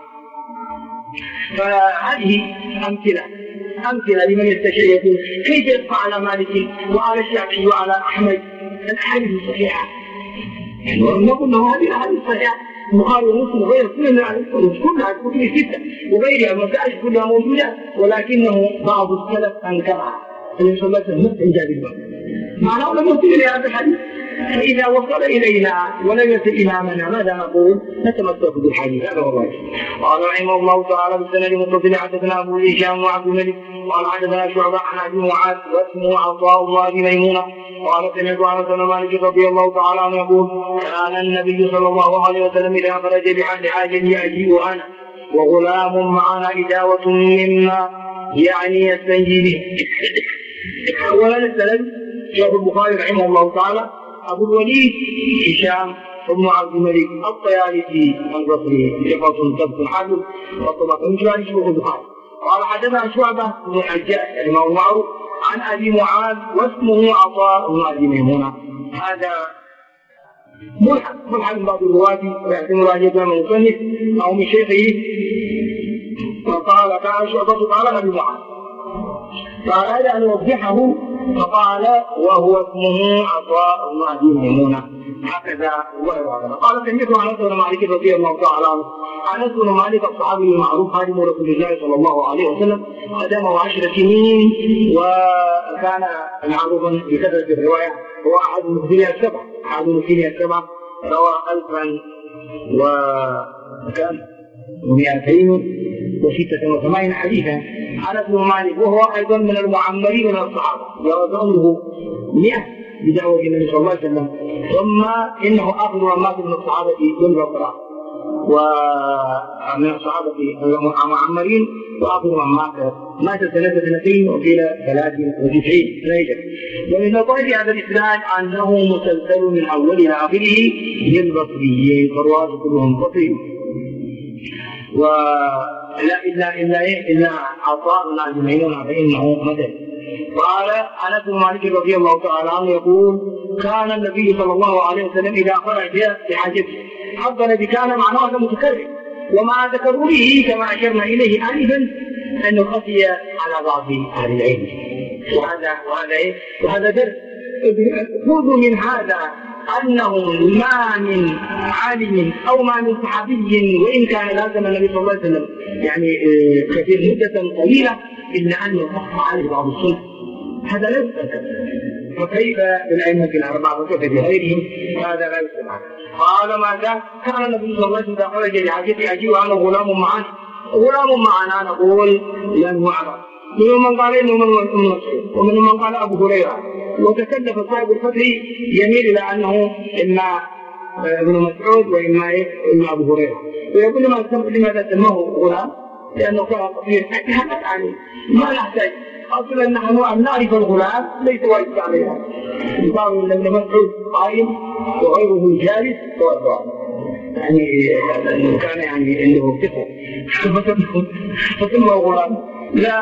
فهذه أمثلة لمن يستشير يقول كيف يبقى على مالك وعلى الشافعي وعلى أحمد الأحاديث الصحيحة. نقول له هذه الأحاديث الصحيحة البخاري ومسلم وغير كلها الكتب الستة وغيرها المسائل كلها موجودة، ولكنه بعض السلف أنكرها. النبي صلى الله عليه وسلم استنجى بالماء، معناه لم يصل إلى هذا الحديث. فإذا وصل إلينا ولم يصل إمامنا ماذا نقول؟ نتمسك بالحديث. هذا هو الراجح. قال رحمه الله تعالى بالسند المتصل حدثنا أبو هشام وعبد الملك قال حدثنا شعبة عن أبي معاذ واسمه عطاء الله بن ميمونة قال سمعت أنس بن مالك رضي الله تعالى عنه يقول كان النبي صلى الله عليه وسلم إذا خرج لحاجة يأتي أنا وغلام معنا إداوة مما يعني يستنجي به. أولا السند شيخ البخاري رحمه الله تعالى أبو الوليد هشام بن عبد الملك الطيالسي البصري ثقة ثبت حافظ وطبقة من شيوخ البخاري. قال حدثنا شعبة بن الحجاج الإمام المعروف عن أبي معاذ واسمه عطاء بن أبي ميمونة. هذا ملحق من بعض الرواة ويعتمد راجعا من المصنف أو من شيخه. وقال كان شعبة قال أبي معاذ فأراد أن يوضحه فقال وهو اسمه عطاء بن أبي ميمونة هكذا وغير هذا. قال سمعت أنس بن مالك رضي الله تعالى عنه. أنس بن مالك الصحابي المعروف خادم رسول الله صلى الله عليه وسلم خدمه 10 سنين وكان معروفا بكثرة الرواية. هو أحد المخزنين السبعة روى 1286 حديثا. أنس بن مالك وهو أيضا من المعمرين من الصحابة ورزقه 100 بدعوة النبي صلى الله عليه وسلم. ثم إنه آخر من مات من الصحابة بالبصرة ومن الصحابة المعمرين وآخر من مات سنة 2 وقيل 93 سنة. ومن لطائف هذا الإسناد أنه مسلسل من أوله إلى آخره للبصريين فالرواة كلهم بصريين. إلا عطاء بن أبي ميمونة فإنه مدني. قال أنس بن مالك رضي الله تعالى عنه يقول كان النبي صلى الله عليه وسلم إذا خرج لحاجته حضر بكان معناه متكرر ومع تكرره كما أشرنا إليه آنفا أنه خفي على بعض أهل العلم. وهذا درس خذوا من هذا أنه ما من عالم أو ما من صحابي وإن كان لازم النبي صلى الله عليه وسلم يعني كثير مدة طويلة إلا أنه خف عليه بعض السنة. هذا لا يستطيع. وكيف بالأئمة الأربعة وكيف بغيرهم؟ هذا لا يستطيع. قال ماذا؟ كان النبي صلى الله عليه وسلم إذا خرج لحاجته أجيب عنه غلام معنا. غلام معنا نقول لن يعرف. منهم من قال إنه من مسعود، ومنهم من قال أبو هريرة. وتكلف صاحب الفتح يميل إلى أنه إما ابن مسعود وإما أبو هريرة. ويقول لماذا سماه غلام؟ لأنه كان قصير. يعني ما نحتاج أصلا نحن أن نعرف الغلام ليس واجب علينا. يقال ابن مسعود قائم وغيره جالس وضع. يعني كان يعني عنده ثقة فسمه غلام. لا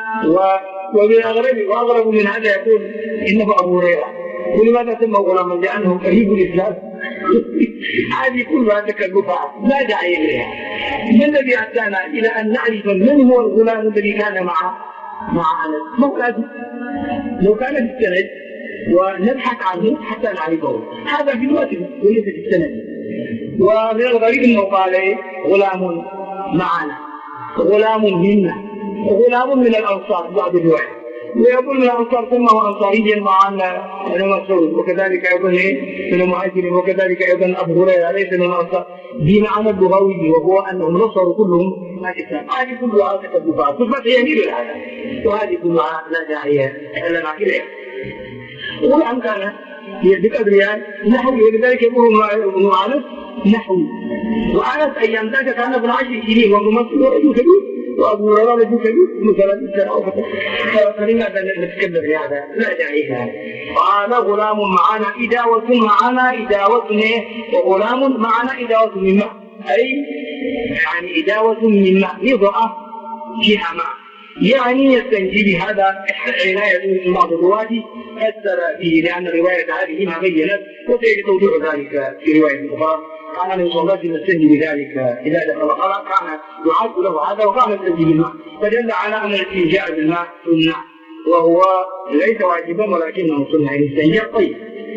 وأغرب من هذا يقول إنه أبو هريرة. ولماذا سمه غلاما؟ لأنه قريب الإسلام. هذه كلها تكلفات لا داعي إليها. ما الذي أتانا إلى أن نعرف من هو الغلام الذي كان مع أنس؟ ما هو لازم لو كان في السند ونبحث عنه حتى نعرفه. هذا في الوتر وليس في السند. ومن الغريب أنه قال غلام معنا، غلام منا، غلام من الأنصار بعض الروايات. ويقول من الأنصار سمه أنصاريا مع أن مسعود، وكذلك أيضا من المهاجرين، وكذلك أيضا أبو هريرة ليس من الأنصار. بمعنى اللغوي وهو أنهم نصروا كلهم الإسلام. هذه كلها تكذبات ثبت يميل هذا، وهذه كلها لا داعي لنا إليها. والآن كان بقدر نحو، ولذلك يقول ابن أنس نحو. وأنس أيام ذاك كان ابن 10 سنين وابن مسعود رجل كبير وأبو هريرة رجل كبير من 30 سنة أو أكثر. فلماذا نتكلم في هذا؟ لا داعي لها. قال غلام معنا إداوة معنا إداوة، وغلام معنا إداوة من ماء، أي يعني إداوة من ماء نضعة فيها ماء، يعني يستنجي بهذا عناية بعض الرواة أثر فيه، لأن الرواية هذه ما بينت وسيجد توضيح ذلك في رواية أخرى. كان النبي صلى الله عليه وسلم يستنجي بذلك إذا دخل الخلاء، كان يعد له هذا وكان يستنجي بالماء، فدل على أن الاستنجاء بالماء سنة، وهو ليس واجبا ولكنه سنة الاستنجاء. طيب.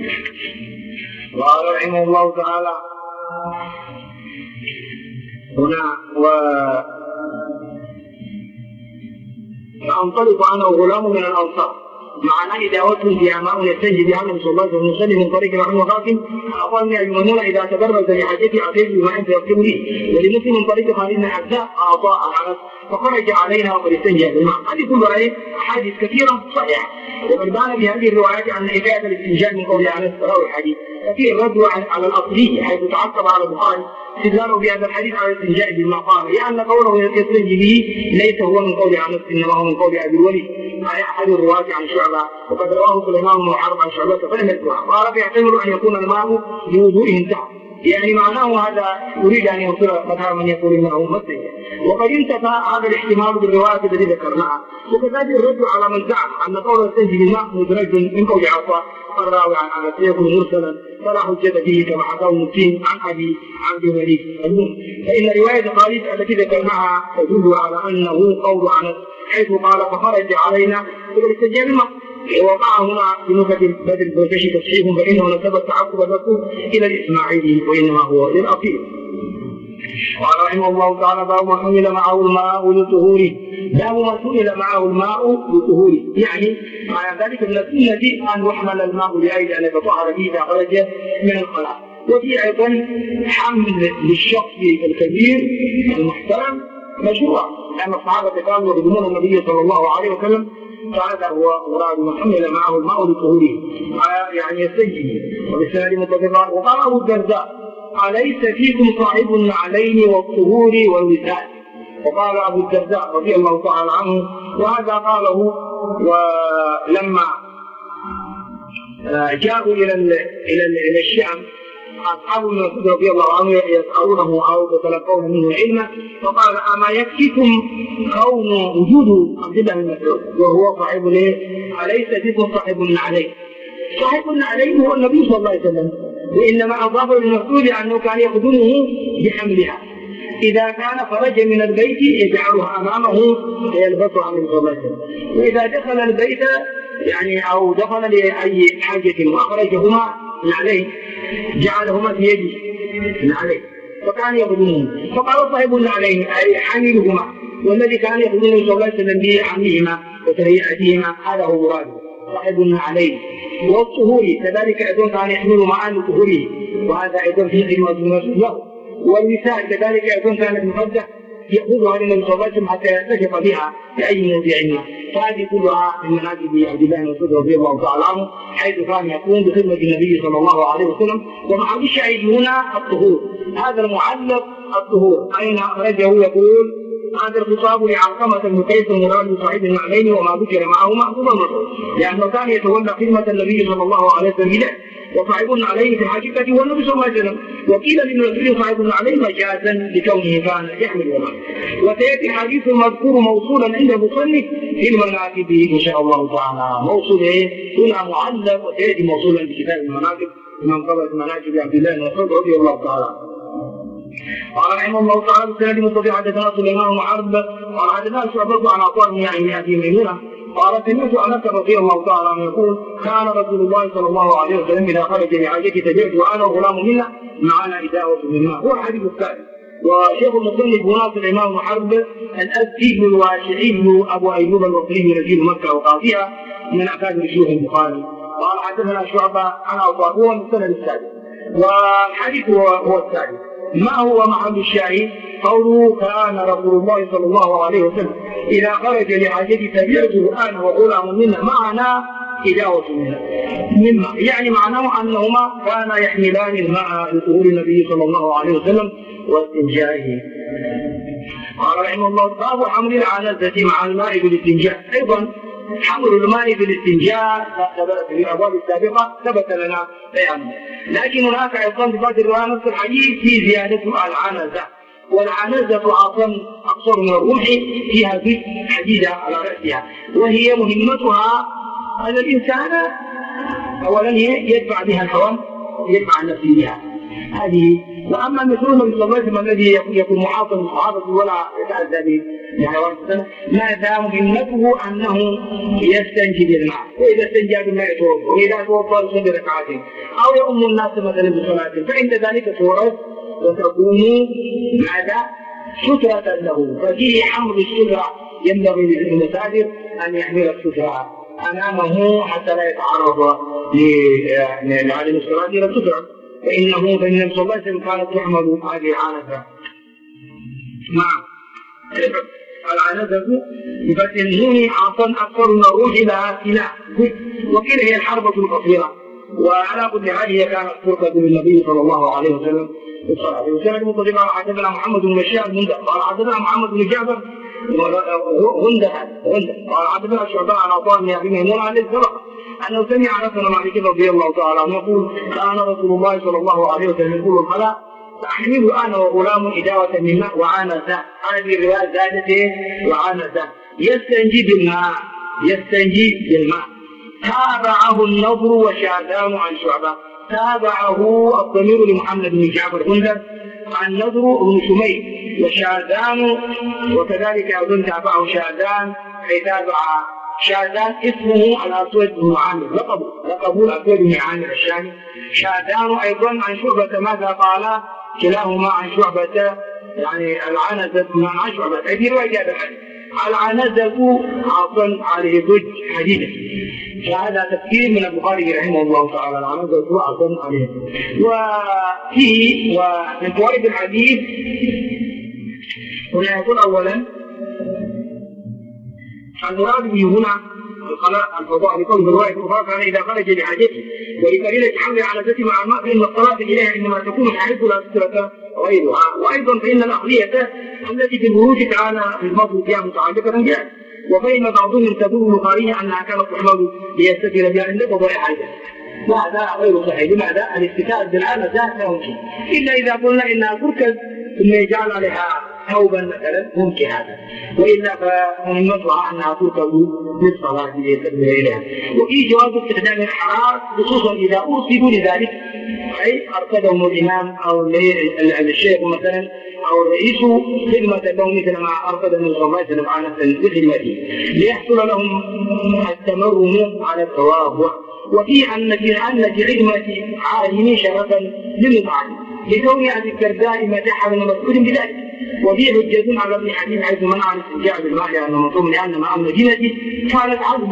قال رحمه الله تعالى هنا فأنطلق أنا وغلام من الأنصار معنا إداوة فيها ماء يستنجي بها النبي صلى الله عليه وسلم من طريق رحمه وقاسم أقوى يجمعون إذا تبرز لحاجتي أعطيه بما أنت يكتب لي، ولمسلم من طريق خالد بن حذاء أعطاء العنس فخرج علينا وقد استنجى بالماء. هذه كلها أحاديث كثيرة صحيحة، وقد بان بهذه الروايات أن حكاية الاستنجاء من قول عنس راوي الحديث ففيه الرد على الأصلي حيث تعقب على البخاري استدلاله بهذا الحديث على الاستنجاء بالماء، قال لأن قوله يستنجي به ليس هو من قول عنس إنما هو من قول أبي الوليد أحد الرواة عن شعبة، وقد رواه سليمان بن حرب عن شعبة فلم يذكره. قال فيحتمل أن يكون الماء بوضوءه انتهى، يعني معناه هذا يريد أن يوصل مذهب من يقول إنه مسجد، وقد انتفى هذا الاحتمال بالرواية التي ذكرناها. وكذلك الرد على من زعم أن قول يستنجي بالماء مدرج من قول عطاء الراوي عن أنس يكون مرسلا فلا حجة فيه كما حكاه المسلم عن أبي عبد الملك. فإن رواية خالد التي ذكرناها تدل على أنه قول أنس حيث قال فخرج علينا بالاستنجاء بالماء. وقع هنا في نكت بدر البركشي تصحيح فإنه نسب التعقب المذكور إلى الإسماعيلي وإنما هو للأصيل. قال رحمه الله تعالى باب ما حمل معه الماء لطهوره. باب ما حمل معه الماء لطهوره، يعني معنى ذلك من السنة أن يحمل الماء لأجل أن يتطهر به إذا خرج من الخلاء. وفي أيضا حمل للشخص الكبير المحترم مشروع، لأن الصحابة كانوا يخدمون النبي صلى الله عليه وسلم، فهذا هو مراد من حمل معه الماء لطهوره، يعني يستنجي. وبالسند متفقا. وقال أبو الدرداء أليس فيكم صاحب النعلين والطهور والوساد؟ وقال أبو الدرداء رضي الله تعالى عنه، وهذا قاله ولما جاءوا إلى الشام أصحاب المسعود رضي الله عنه يسألونه أو يتلقون منه علما، فقال أما يكفيكم كون وجود عبد الله بن مسعود وهو صاحب أليس فيكم صاحب النعلين؟ صاحب النعلين هو النبي صلى الله عليه وسلم، وإنما أضاف المسعود أنه كان يخدمه بحملها، إذا كان خرج من البيت يجعلها أمامه ويلبسها من قبله، وإذا دخل البيت يعني أو دخل لأي حاجة وأخرجهما عليه جعلهما في يده عليه، فكان يخدمه. فقال صاحب عليه أي حاملهما، والذي كان يخدمه صلى الله عليه وسلم بعملهما وتهيئتهما هذا هو مراده. صاحب عليه. والطهور كذلك أيضا كان يحمل معاني طهوره، وهذا أيضا في خدمة له. والنساء كذلك أيضا كانت مفدة يأخذها للنبي صلى الله عليه وسلم حتى يلتحق بها في أي موضع ما. فهذه كلها من مناقب عبد الله بن مسعود رضي الله تعالى عنه، حيث كان يقوم بخدمة النبي صلى الله عليه وسلم. ومحل الشاهد هنا الطهور، هذا المعلق الطهور أين أخرجه يقول: هذا الخطاب لعلقمة بن قيس المراد بصاحب المعنين وما ذكر معهما أبو بكر، لأنه كان يتولى خدمة النبي صلى الله عليه وسلم له، وصاحب عليه في الحقيقة هو النبي صلى الله عليه وسلم. وقيل للنبي صاحب عليه مجازا لكونه كان يحمل معه. وسيأتي الحديث المذكور موصولا عند المصنف في المناقب إن شاء الله تعالى. موصول هنا معلق، وسيأتي موصولا بكتاب المناقب من قبل مناقب عبد الله بن مسعود رضي الله تعالى. قال رحمه الله تعالى: السند المستطيع حدثنا سليمان بن حرب قال حدثنا شعبة عن عطاء بن ابي ميمونة قال سمعت انس رضي الله تعالى عنه يقول: كان رسول الله صلى الله عليه وسلم اذا خرج لحاجته تبعت وانا وغلام منا معنا اداوة من ماء. هو الحديث الثالث. وشيخ المصنف بناصر الامام بن حرب الازدي بن الواشعي بن ابو ايوب البصري نزيل مكه وقاضيها من اكابر شيوخ البخاري. قال حدثنا شعبة عن عطاء، هو السند الثالث. والحديث هو الثالث. ما هو محل الشاهد؟ قوله: كان رسول الله صلى الله عليه وسلم إذا خرج لحاجته تبعته أنا وغلام منا معنا إداوة مما، يعني معناه أنهما كانا يحملان الماء لطهور النبي صلى الله عليه وسلم واستنجائه. قال رحمه الله: باب حمل العنزة مع الماء بالاستنجاء. أيضا حمل الماء بالاستنجاء في الأبواب السابقة ثبت لنا بيانه، لكن هناك أيضا في بعض الروايات نفس الحديث في زيادة العنزة. والعنزة أصلا أقصر من الرمح، فيها زيت حديدة على رأسها، وهي مهمتها أن الإنسان أولا يدفع بها الهواء، يدفع النفس بها هذه. واما مثل النبي صلى الله عليه وسلم الذي يكون محاطا بالصحابه ولا يتاذى بحيوان السنه، ما دام همته انه يستنجي بالماء، واذا استنجى بالماء يتوضا، واذا توضا يصلي ركعتين او يؤم الناس مثلا بصلاه، فعند ذلك تورث وتكون ماذا؟ سترة له. ففيه حمل السترة، ينبغي للمسافر ان يحمل السترة امامه حتى لا يتعرض لعدم الصلاه الى السترة، فإن النبي صلى الله عليه وسلم كانت تحمل هذه العنزة. نعم، العنزة بفتح النون عطا أكثر من الروح إلى وقيل هي الحربة القصيرة. وعلى كل حال هي كانت فرقة بالنبي صلى الله عليه وسلم في الصلاة. وسند متصل قال حدثنا محمد بن بشار المنذر قال حدثنا محمد بن جعفر غندر قال حدثنا شعبة عن عطاء بن ابي ميمونة عن الزرق انه سمع انس بن مالك رضي الله تعالى عنه يقول: كان رسول الله صلى الله عليه وسلم يقول: الخلاء فاحمل انا وغلام اداوة من ماء وعنزة. هذه الرواية زادت وعنزة، يستنجي بالماء. تابعه النضر وشاذان عن شعبة. تابعه الضمير لمحمد بن جعفر غندر عن نضر بن شميل وشاذان، وكذلك اظن تابعه شاذان، اي تابع شاذان اسمه الاسود بن عامر، لقبه الاسود بن عامر الشامي. شاذان ايضا عن شعبة، ماذا قال؟ كلاهما عن شعبة، يعني العنزة عن شعبة. هذه رواية هذا الحديث. العنزة عطا عليه ضج حديدة، فهذا تفسير من البخاري رحمه الله تعالى. العنزة عطا عليه. وفيه ومن فوائد الحديث هنا يقول: اولا المراد به هنا الفضاء، لقول بالرواية الأخرى: كان إذا خرج لحاجته ولقليلة حمل عنزته مع الماء فإن الصلاة إليها إنما تكون حيث لا سترة غيرها. وأيضا فإن الأقلية التي في البيوت كان في المطر فيها متعلقة بها، وبين بعضهم تدل البخاري أنها كانت تحمل ليستتر بها عند قضاء حاجة. وهذا غير صحيح. لماذا؟ الاستتار بالعنزة لا يمكن إلا إذا قلنا إنها تركز ثم يجعل عليها ثوبا مثلا، ممكن هذا، والا فمهمتها انها تركب للصلاه ليستدبر اليها. وفي جواز استخدام الحرار خصوصا اذا ارصدوا لذلك، اي ارصدهم الامام او الشيخ مثلا او الرئيس خدمه لهم مثل ما ارصد النبي صلى الله عليه وسلم على بخدمته ليحصل لهم التمرن على الثواب. وفي ان في خدمه عالم شرفا للمتعلم لكون ابي الدرداء مدح من مسؤول بذلك. وفي حجة على ابن حبيب حيث منع الاستنجاء بالماء لأنه مطلوب، لأن ماء المدينة كانت عذبا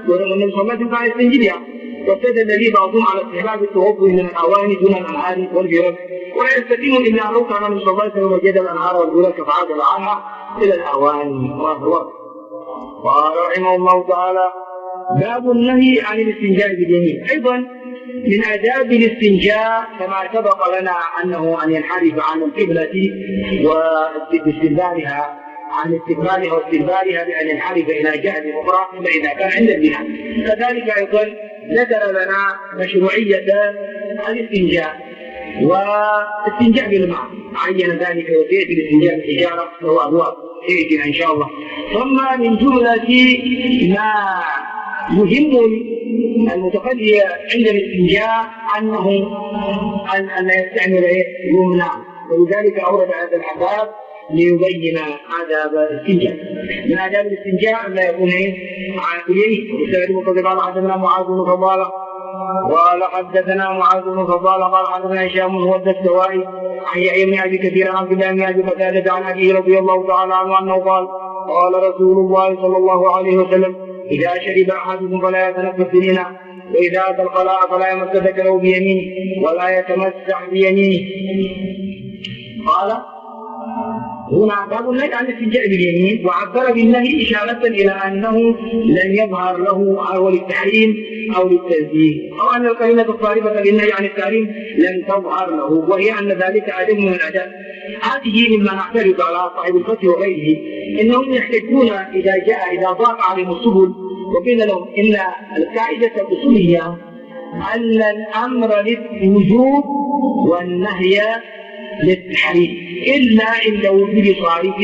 والنبي صلى الله عليه وسلم يستنجي بها. واستدل به بعضهم على استحباب التوضؤ من الاواني دون الانهار والجرف، ولا يستدين الا لو كان النبي صلى الله عليه وسلم وجد الانهار والجرف فعادل عنها الى الاواني. قال رحمه الله تعالى: باب النهي عن الاستنجاء باليمين. ايضا من آداب الاستنجاء كما سبق لنا أنه أن ينحرف عن القبلة واستدبارها عن استقبالها واستدبارها بأن ينحرف إلى جهة أخرى إلا إذا كان عند البناء. كذلك أيضا ذكر لنا مشروعية الاستنجاء والاستنجاء بالماء، عين ذلك وسيأتي الاستنجاء بالحجارة وهو أبواب سيأتينا إن شاء الله. ثم من جملة ما يهم المتقدم عند الاستنجاء أنه أن يستعمل يمنى، ولذلك أورد هذا الباب ليبين آداب الاستنجاء. من آداب الاستنجاء أن لا يكون عاقلين. وسأل قال حدثنا معاذ بن فضالة قال حدثنا معاذ بن فضالة قال حدثنا هشام هو الدستوائي عن يحيى بن أبي كثير عن عبد الله بن أبي قتادة عن أبيه رضي الله تعالى عنه أنه قال: قال رسول الله صلى الله عليه وسلم: إذا شرب أحدكم فلا يتنفس بيمينه، وإذا أتى الخلاء فلا يمس ذكره بيمينه ولا يتمسح بيمينه. قال هنا باب النهي عن الاستنجاء باليمين، وعبر بالنهي إشارة إلى أنه لن يظهر له أو للتحريم أو للتنزيه، أو أن القرينة الصارفة للنهي عن التحريم لن تظهر له، وهي أن ذلك أدب من الأدب. هذه مما نعترض على صاحب الفتح وغيره، إنهم يحتجون إذا ضاق عليهم السبل وقيل لهم إن القاعدة الأصولية أن الأمر للوجوب والنهي للتحريم إلا عند وجود صارف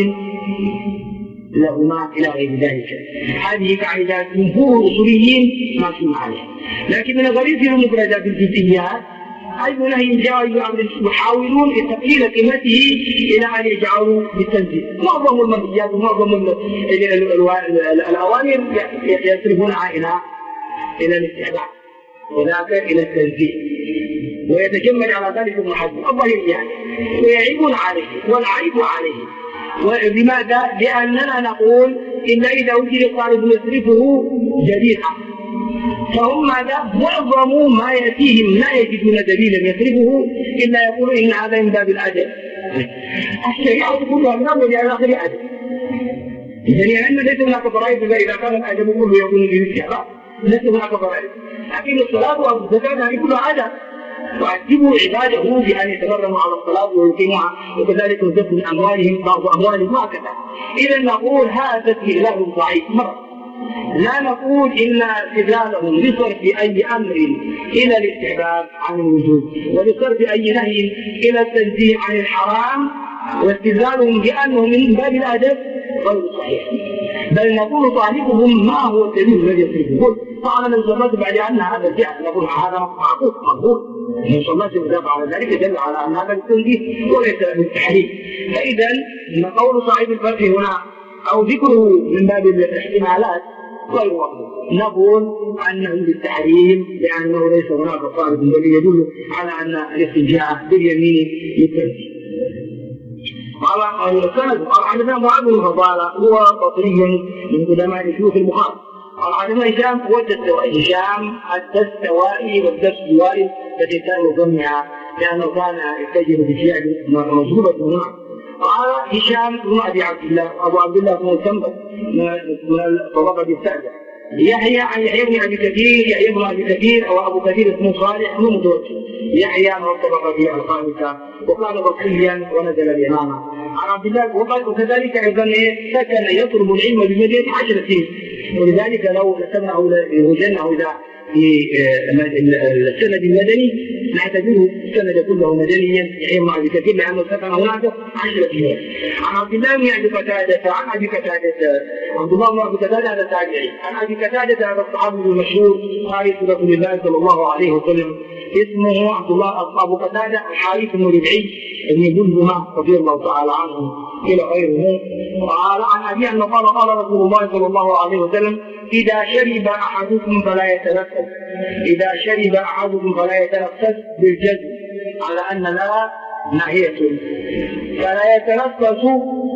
لهما إلى غير ذلك. هذه قاعدة جمهور الأصوليين ماشيين عليها، لكن من غريب المفردات الجزئيات أي نهي جاء يحاولون تقليل قيمته إلى أن يجعلوا بالتنزيل. معظم المنهيات ومعظم الأوامر يصرفونها إلى الاستحباب وذاك إلى التنزيل، ويتجمل على ذلك ابن حزم الظاهري يعني، ويعيبون عليه والعيب عليه. ولماذا؟ لأننا نقول إن إذا وجد الطالب يصرفه جديدا، فهم ماذا؟ معظم ما يأتيهم لا يجدون دليلا يصرفه إلا يقولون إن هذا من باب الأدب. الشريعة كلها من أول إلى آخر أدب، يعني ليس هناك ضرائب إذا كان الأدب كله يكون بالاستحباب، ليس هناك ضرائب، لكن الصلاة والزكاة هذه كلها أدب، وأجبوا عباده بأن يتمرنوا على الصلاة ويقيموها، وكذلك يزكوا من أموالهم بعض أموالهم وهكذا. إذا نقول هذا استدلال ضعيف مرة، لا نقول إن استدلالهم بصرف أي أمر إلى الاستحباب عن الوجوب، وبصرف أي نهي إلى التنزيه عن الحرام، واستدلالهم بأنه من باب الأدب غير صحيح، بل نقول طالبهم ما هو الدليل الذي يصرفه. طبعا من صلات بعد أن هذا الجهل نقول هذا معقول مقبول، من صلات يدافع على ذلك دل على أن هذا التنزيه وليس بالتحريم. فإذا قول صاحب الفتح هنا أو ذكره من باب الاحتمالات غير واضح، نقول أنه بالتحريم لأنه ليس هناك طالب الذي يدل على أن الاستنجاء باليمين للتنزيه. قال السند قال حدثنا معاذ بن فضالة هو بصري من قدماء شيوخ البخاري. قال حدثنا هشام هو الدستوائي، هشام الدستوائي والدستوائي التي كان يضمها لأنه كان يتجه بشيء مشهورة هنا. قال هشام بن أبي عبد الله أبو عبد الله بن الكنبل من الطبقة السادسة. يحيى عن يحيى بن أبي كثير، يحيى بن أبي كثير أو أبو كثير اسمه صالح هو متوكل. يحيى من الطبقة الخامسة وكان بصريا ونزل اليمامة. عن عبد الله وكذلك أيضا سكن يطلب العلم بمدينة 10 سنين، ولذلك لو سمعه وجنه إذا في السند المدني نعتبره السند كله مدنيا يحيى بن أبي كثير لأنه سكن هناك 10 سنين. عن عبد الله بن أبي قتادة عن أبي قتادة عبد الله بن أبي قتادة هذا تابعي، عن أبي قتادة هذا الصحابي المشهور حارث رسول الله صلى الله عليه وسلم اسمه عبد الله أبو قتادة الحارث بن ربعي بن جندمة رضي الله تعالى عنه إلى غيره. وقال عن أبي أنه قال رسول الله صلى الله عليه وسلم: إذا شرب أحدكم فلا يتنفس، إذا شرب أحدكم فلا يتنفس بالجزم على أن لا ناهية، فلا يتنفس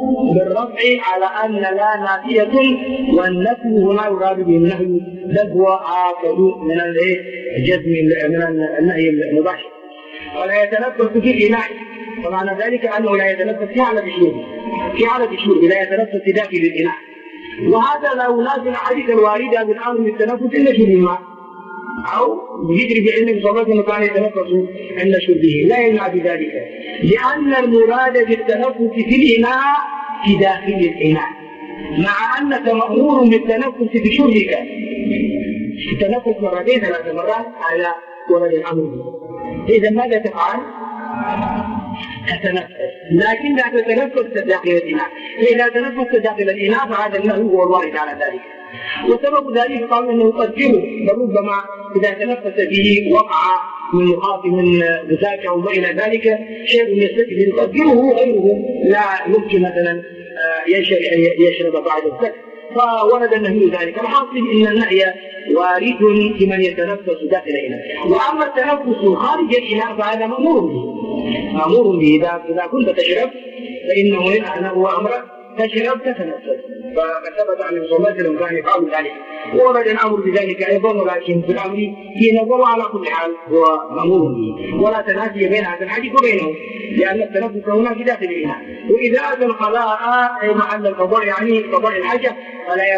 بالرفع على أن لا نافية، والنفي هنا يراد به النهي، بل هو آكد من الجزم من النهي المباشر. ولا يتنفس في الإناء، ومعنى ذلك أنه لا يتنفس في حالة الشرب لا يتنفس داخل الإناء. وهذا لا ينافي الحديث الواردة بالأمر بالتنفس إلا شرب الماء، أو بذكر بعلم صلاة أنه كان يتنفس عند شربه، لا ينافي ذلك، لأن المراد بالتنفس في الإناء في داخل الإناء، مع أنك مأمور بالتنفس في شربك. التنفس مرتين 3 مرات على ولد الأمر. إذا ماذا تفعل؟ تتنفس، لكن لا تتنفس داخل الإناء. فإذا تنفست داخل الإناء فهذا النهي هو الوارد على ذلك. وسبب ذلك قالوا أنه يقدره، فربما إذا تنفس فيه وقع من مخاط من بساكة أو ما إلى ذلك شيء يستفيد يقدره غيره لا يمكن مثلا يشرب بعد السكر، فورد النهي ذلك. الحاصل ان النهي وارد لمن يتنفس داخل الاناء. واما التنفس خارج الاناء فهذا مامور به. اذا كنت تشرب فانه هو امر تشرب تتنفس، فثبت عن الرسول صلى الله عليه وسلم كان يفعل ذلك، ورد الامر بذلك ايضا، ولكن في الامر في نظر على كل حال هو مامور به، ولا تنافي بين هذا الحديث وبينه، لان التنفس هنا في داخل الاناء. واذا اتى الخلاء اي محل الفضاء يعني فضاء الحاجه فلا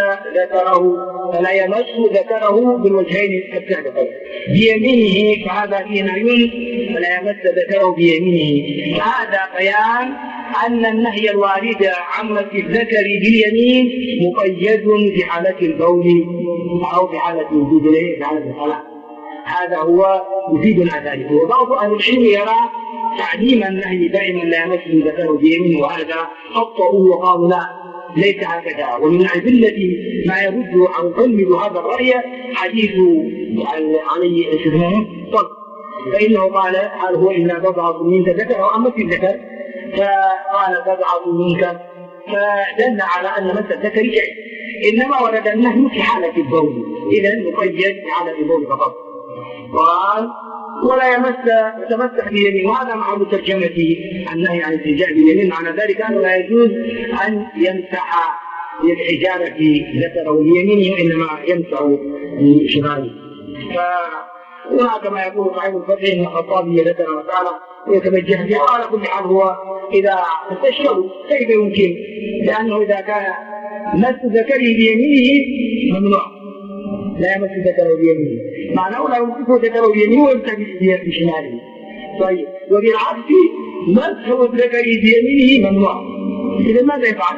يمس ذكره بالوجهين السابقين بيمينه، فهذا فيه نهي فلا يمس ذكره بيمينه. هذا بيان أن النهي الوارد عن مس الذكر باليمين مقيد في حالة البول أو في حالة وجود في حالة الخلاء. هذا هو يفيدنا ذلك. وبعض أهل العلم يرى تعليم النهي دائما لا يمس ذكره بيمينه، وهذا خطأوا وقالوا لا ليس هكذا. ومن أدلة ما يرد أو يقلد هذا الرأي حديث علي السلام فإنه قال هل هو إلا بضعة منك ذكر أو أمس الذكر؟ فقال بضعة منك، فدل على أن مس الذكر جائز، إنما ورد النهي في حالة البول، إذا مقيد في حالة البول فقط. قال ولا يتمسح بيمين، وهذا محل ترجمة النهي عن الاستنجاء باليمين، معنى ذلك أنه لا يجوز أن يمسح بالحجارة ذكره بيمينه، إنما يمسح بشماله. وهذا كما يقول صاحب الفتح ان الخطابي ذكر مسألة ويتوجه فيها، وعلى كل حال هو اذا استشكلوا كيف يمكن، لانه اذا كان مس ذكره بيمينه ممنوع، لا يمس ذكره بيمينه، معناه لا يمسكه ذكره بيمينه ويمسك بشماله. طيب وبالعكس مسح ذكره بيمينه ممنوع، اذا ماذا يفعل؟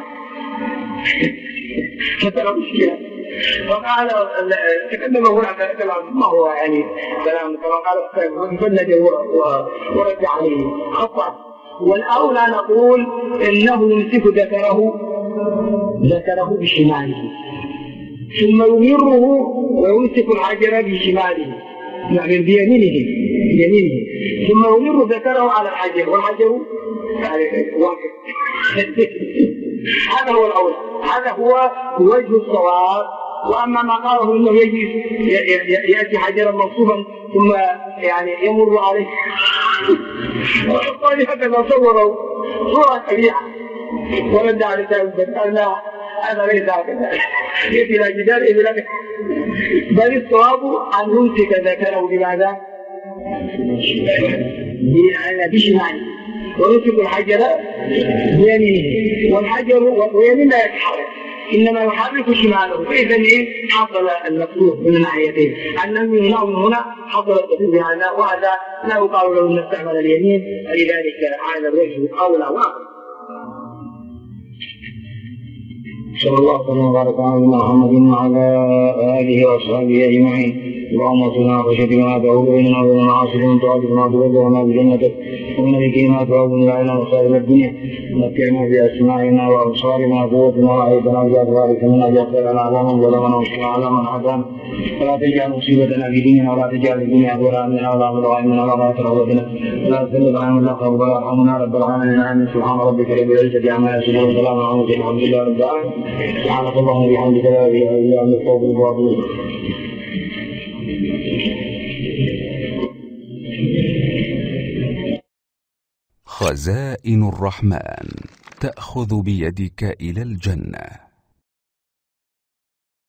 فترى مشكلة. وقال تكلم هنا كلام ما هو يعني كلام كما قال وفند ورد عليه خطأ. والأولى نقول إنه يمسك ذكره بشماله ثم يمره ويمسك الحجر بشماله يعني بيمينه ثم يمر ذكره على الحجر، والحجر يعني واقف. هذا هو الأولى، هذا هو وجه الصواب. وأما ما قاله إنه يأتي حجرا مصوفا ثم يعني يمر عليه والثاني هكذا صوروا صورة قبيحة ورد على لا هذا ليس هكذا يأتي إلى جدار بل الصواب أن يمسك ذكره بماذا؟ بشماله ويمسك الحجر بيمينه، والحجر ويمين لا يتحرك إنما يحرك شماله، فإذا حصل المقصود من الناحيتين، أن من هنا ومن هنا حصل التفصيل بهذا، وهذا لا يقال له أن استعمل اليمين، فلذلك هذا الوجه أولى وأقل. صلى الله وبارك على محمد وعلى آله وأصحابه أجمعين. اللهم صل وسلم تعود بيننا وبين المعاصي ومن طاعتنا وتبلغنا بجنتك ومن ذكرنا تعود إلى مصائب الدنيا، متعنا بأسماعنا وأبصارنا وقوتنا وأعيذنا بأسرارك من أجل على من ظلمنا وانصرنا على من عادانا، ولا تجعل مصيبتنا في ديننا ولا تجعل الدنيا أكبر همنا ولا مبلغ علمنا ولا غاية رغبتنا ولا تسلط علينا من لا خير ولا يرحمنا رب العالمين. آمين. سبحان ربك رب العزة عما يصفون وسلام على المرسلين والحمد لله رب العالمين. سبحانك اللهم وبحمدك لا إله إلا أنت أستغفرك وأتوب إليك. خزائن الرحمن. تأخذ بيدك إلى الجنة.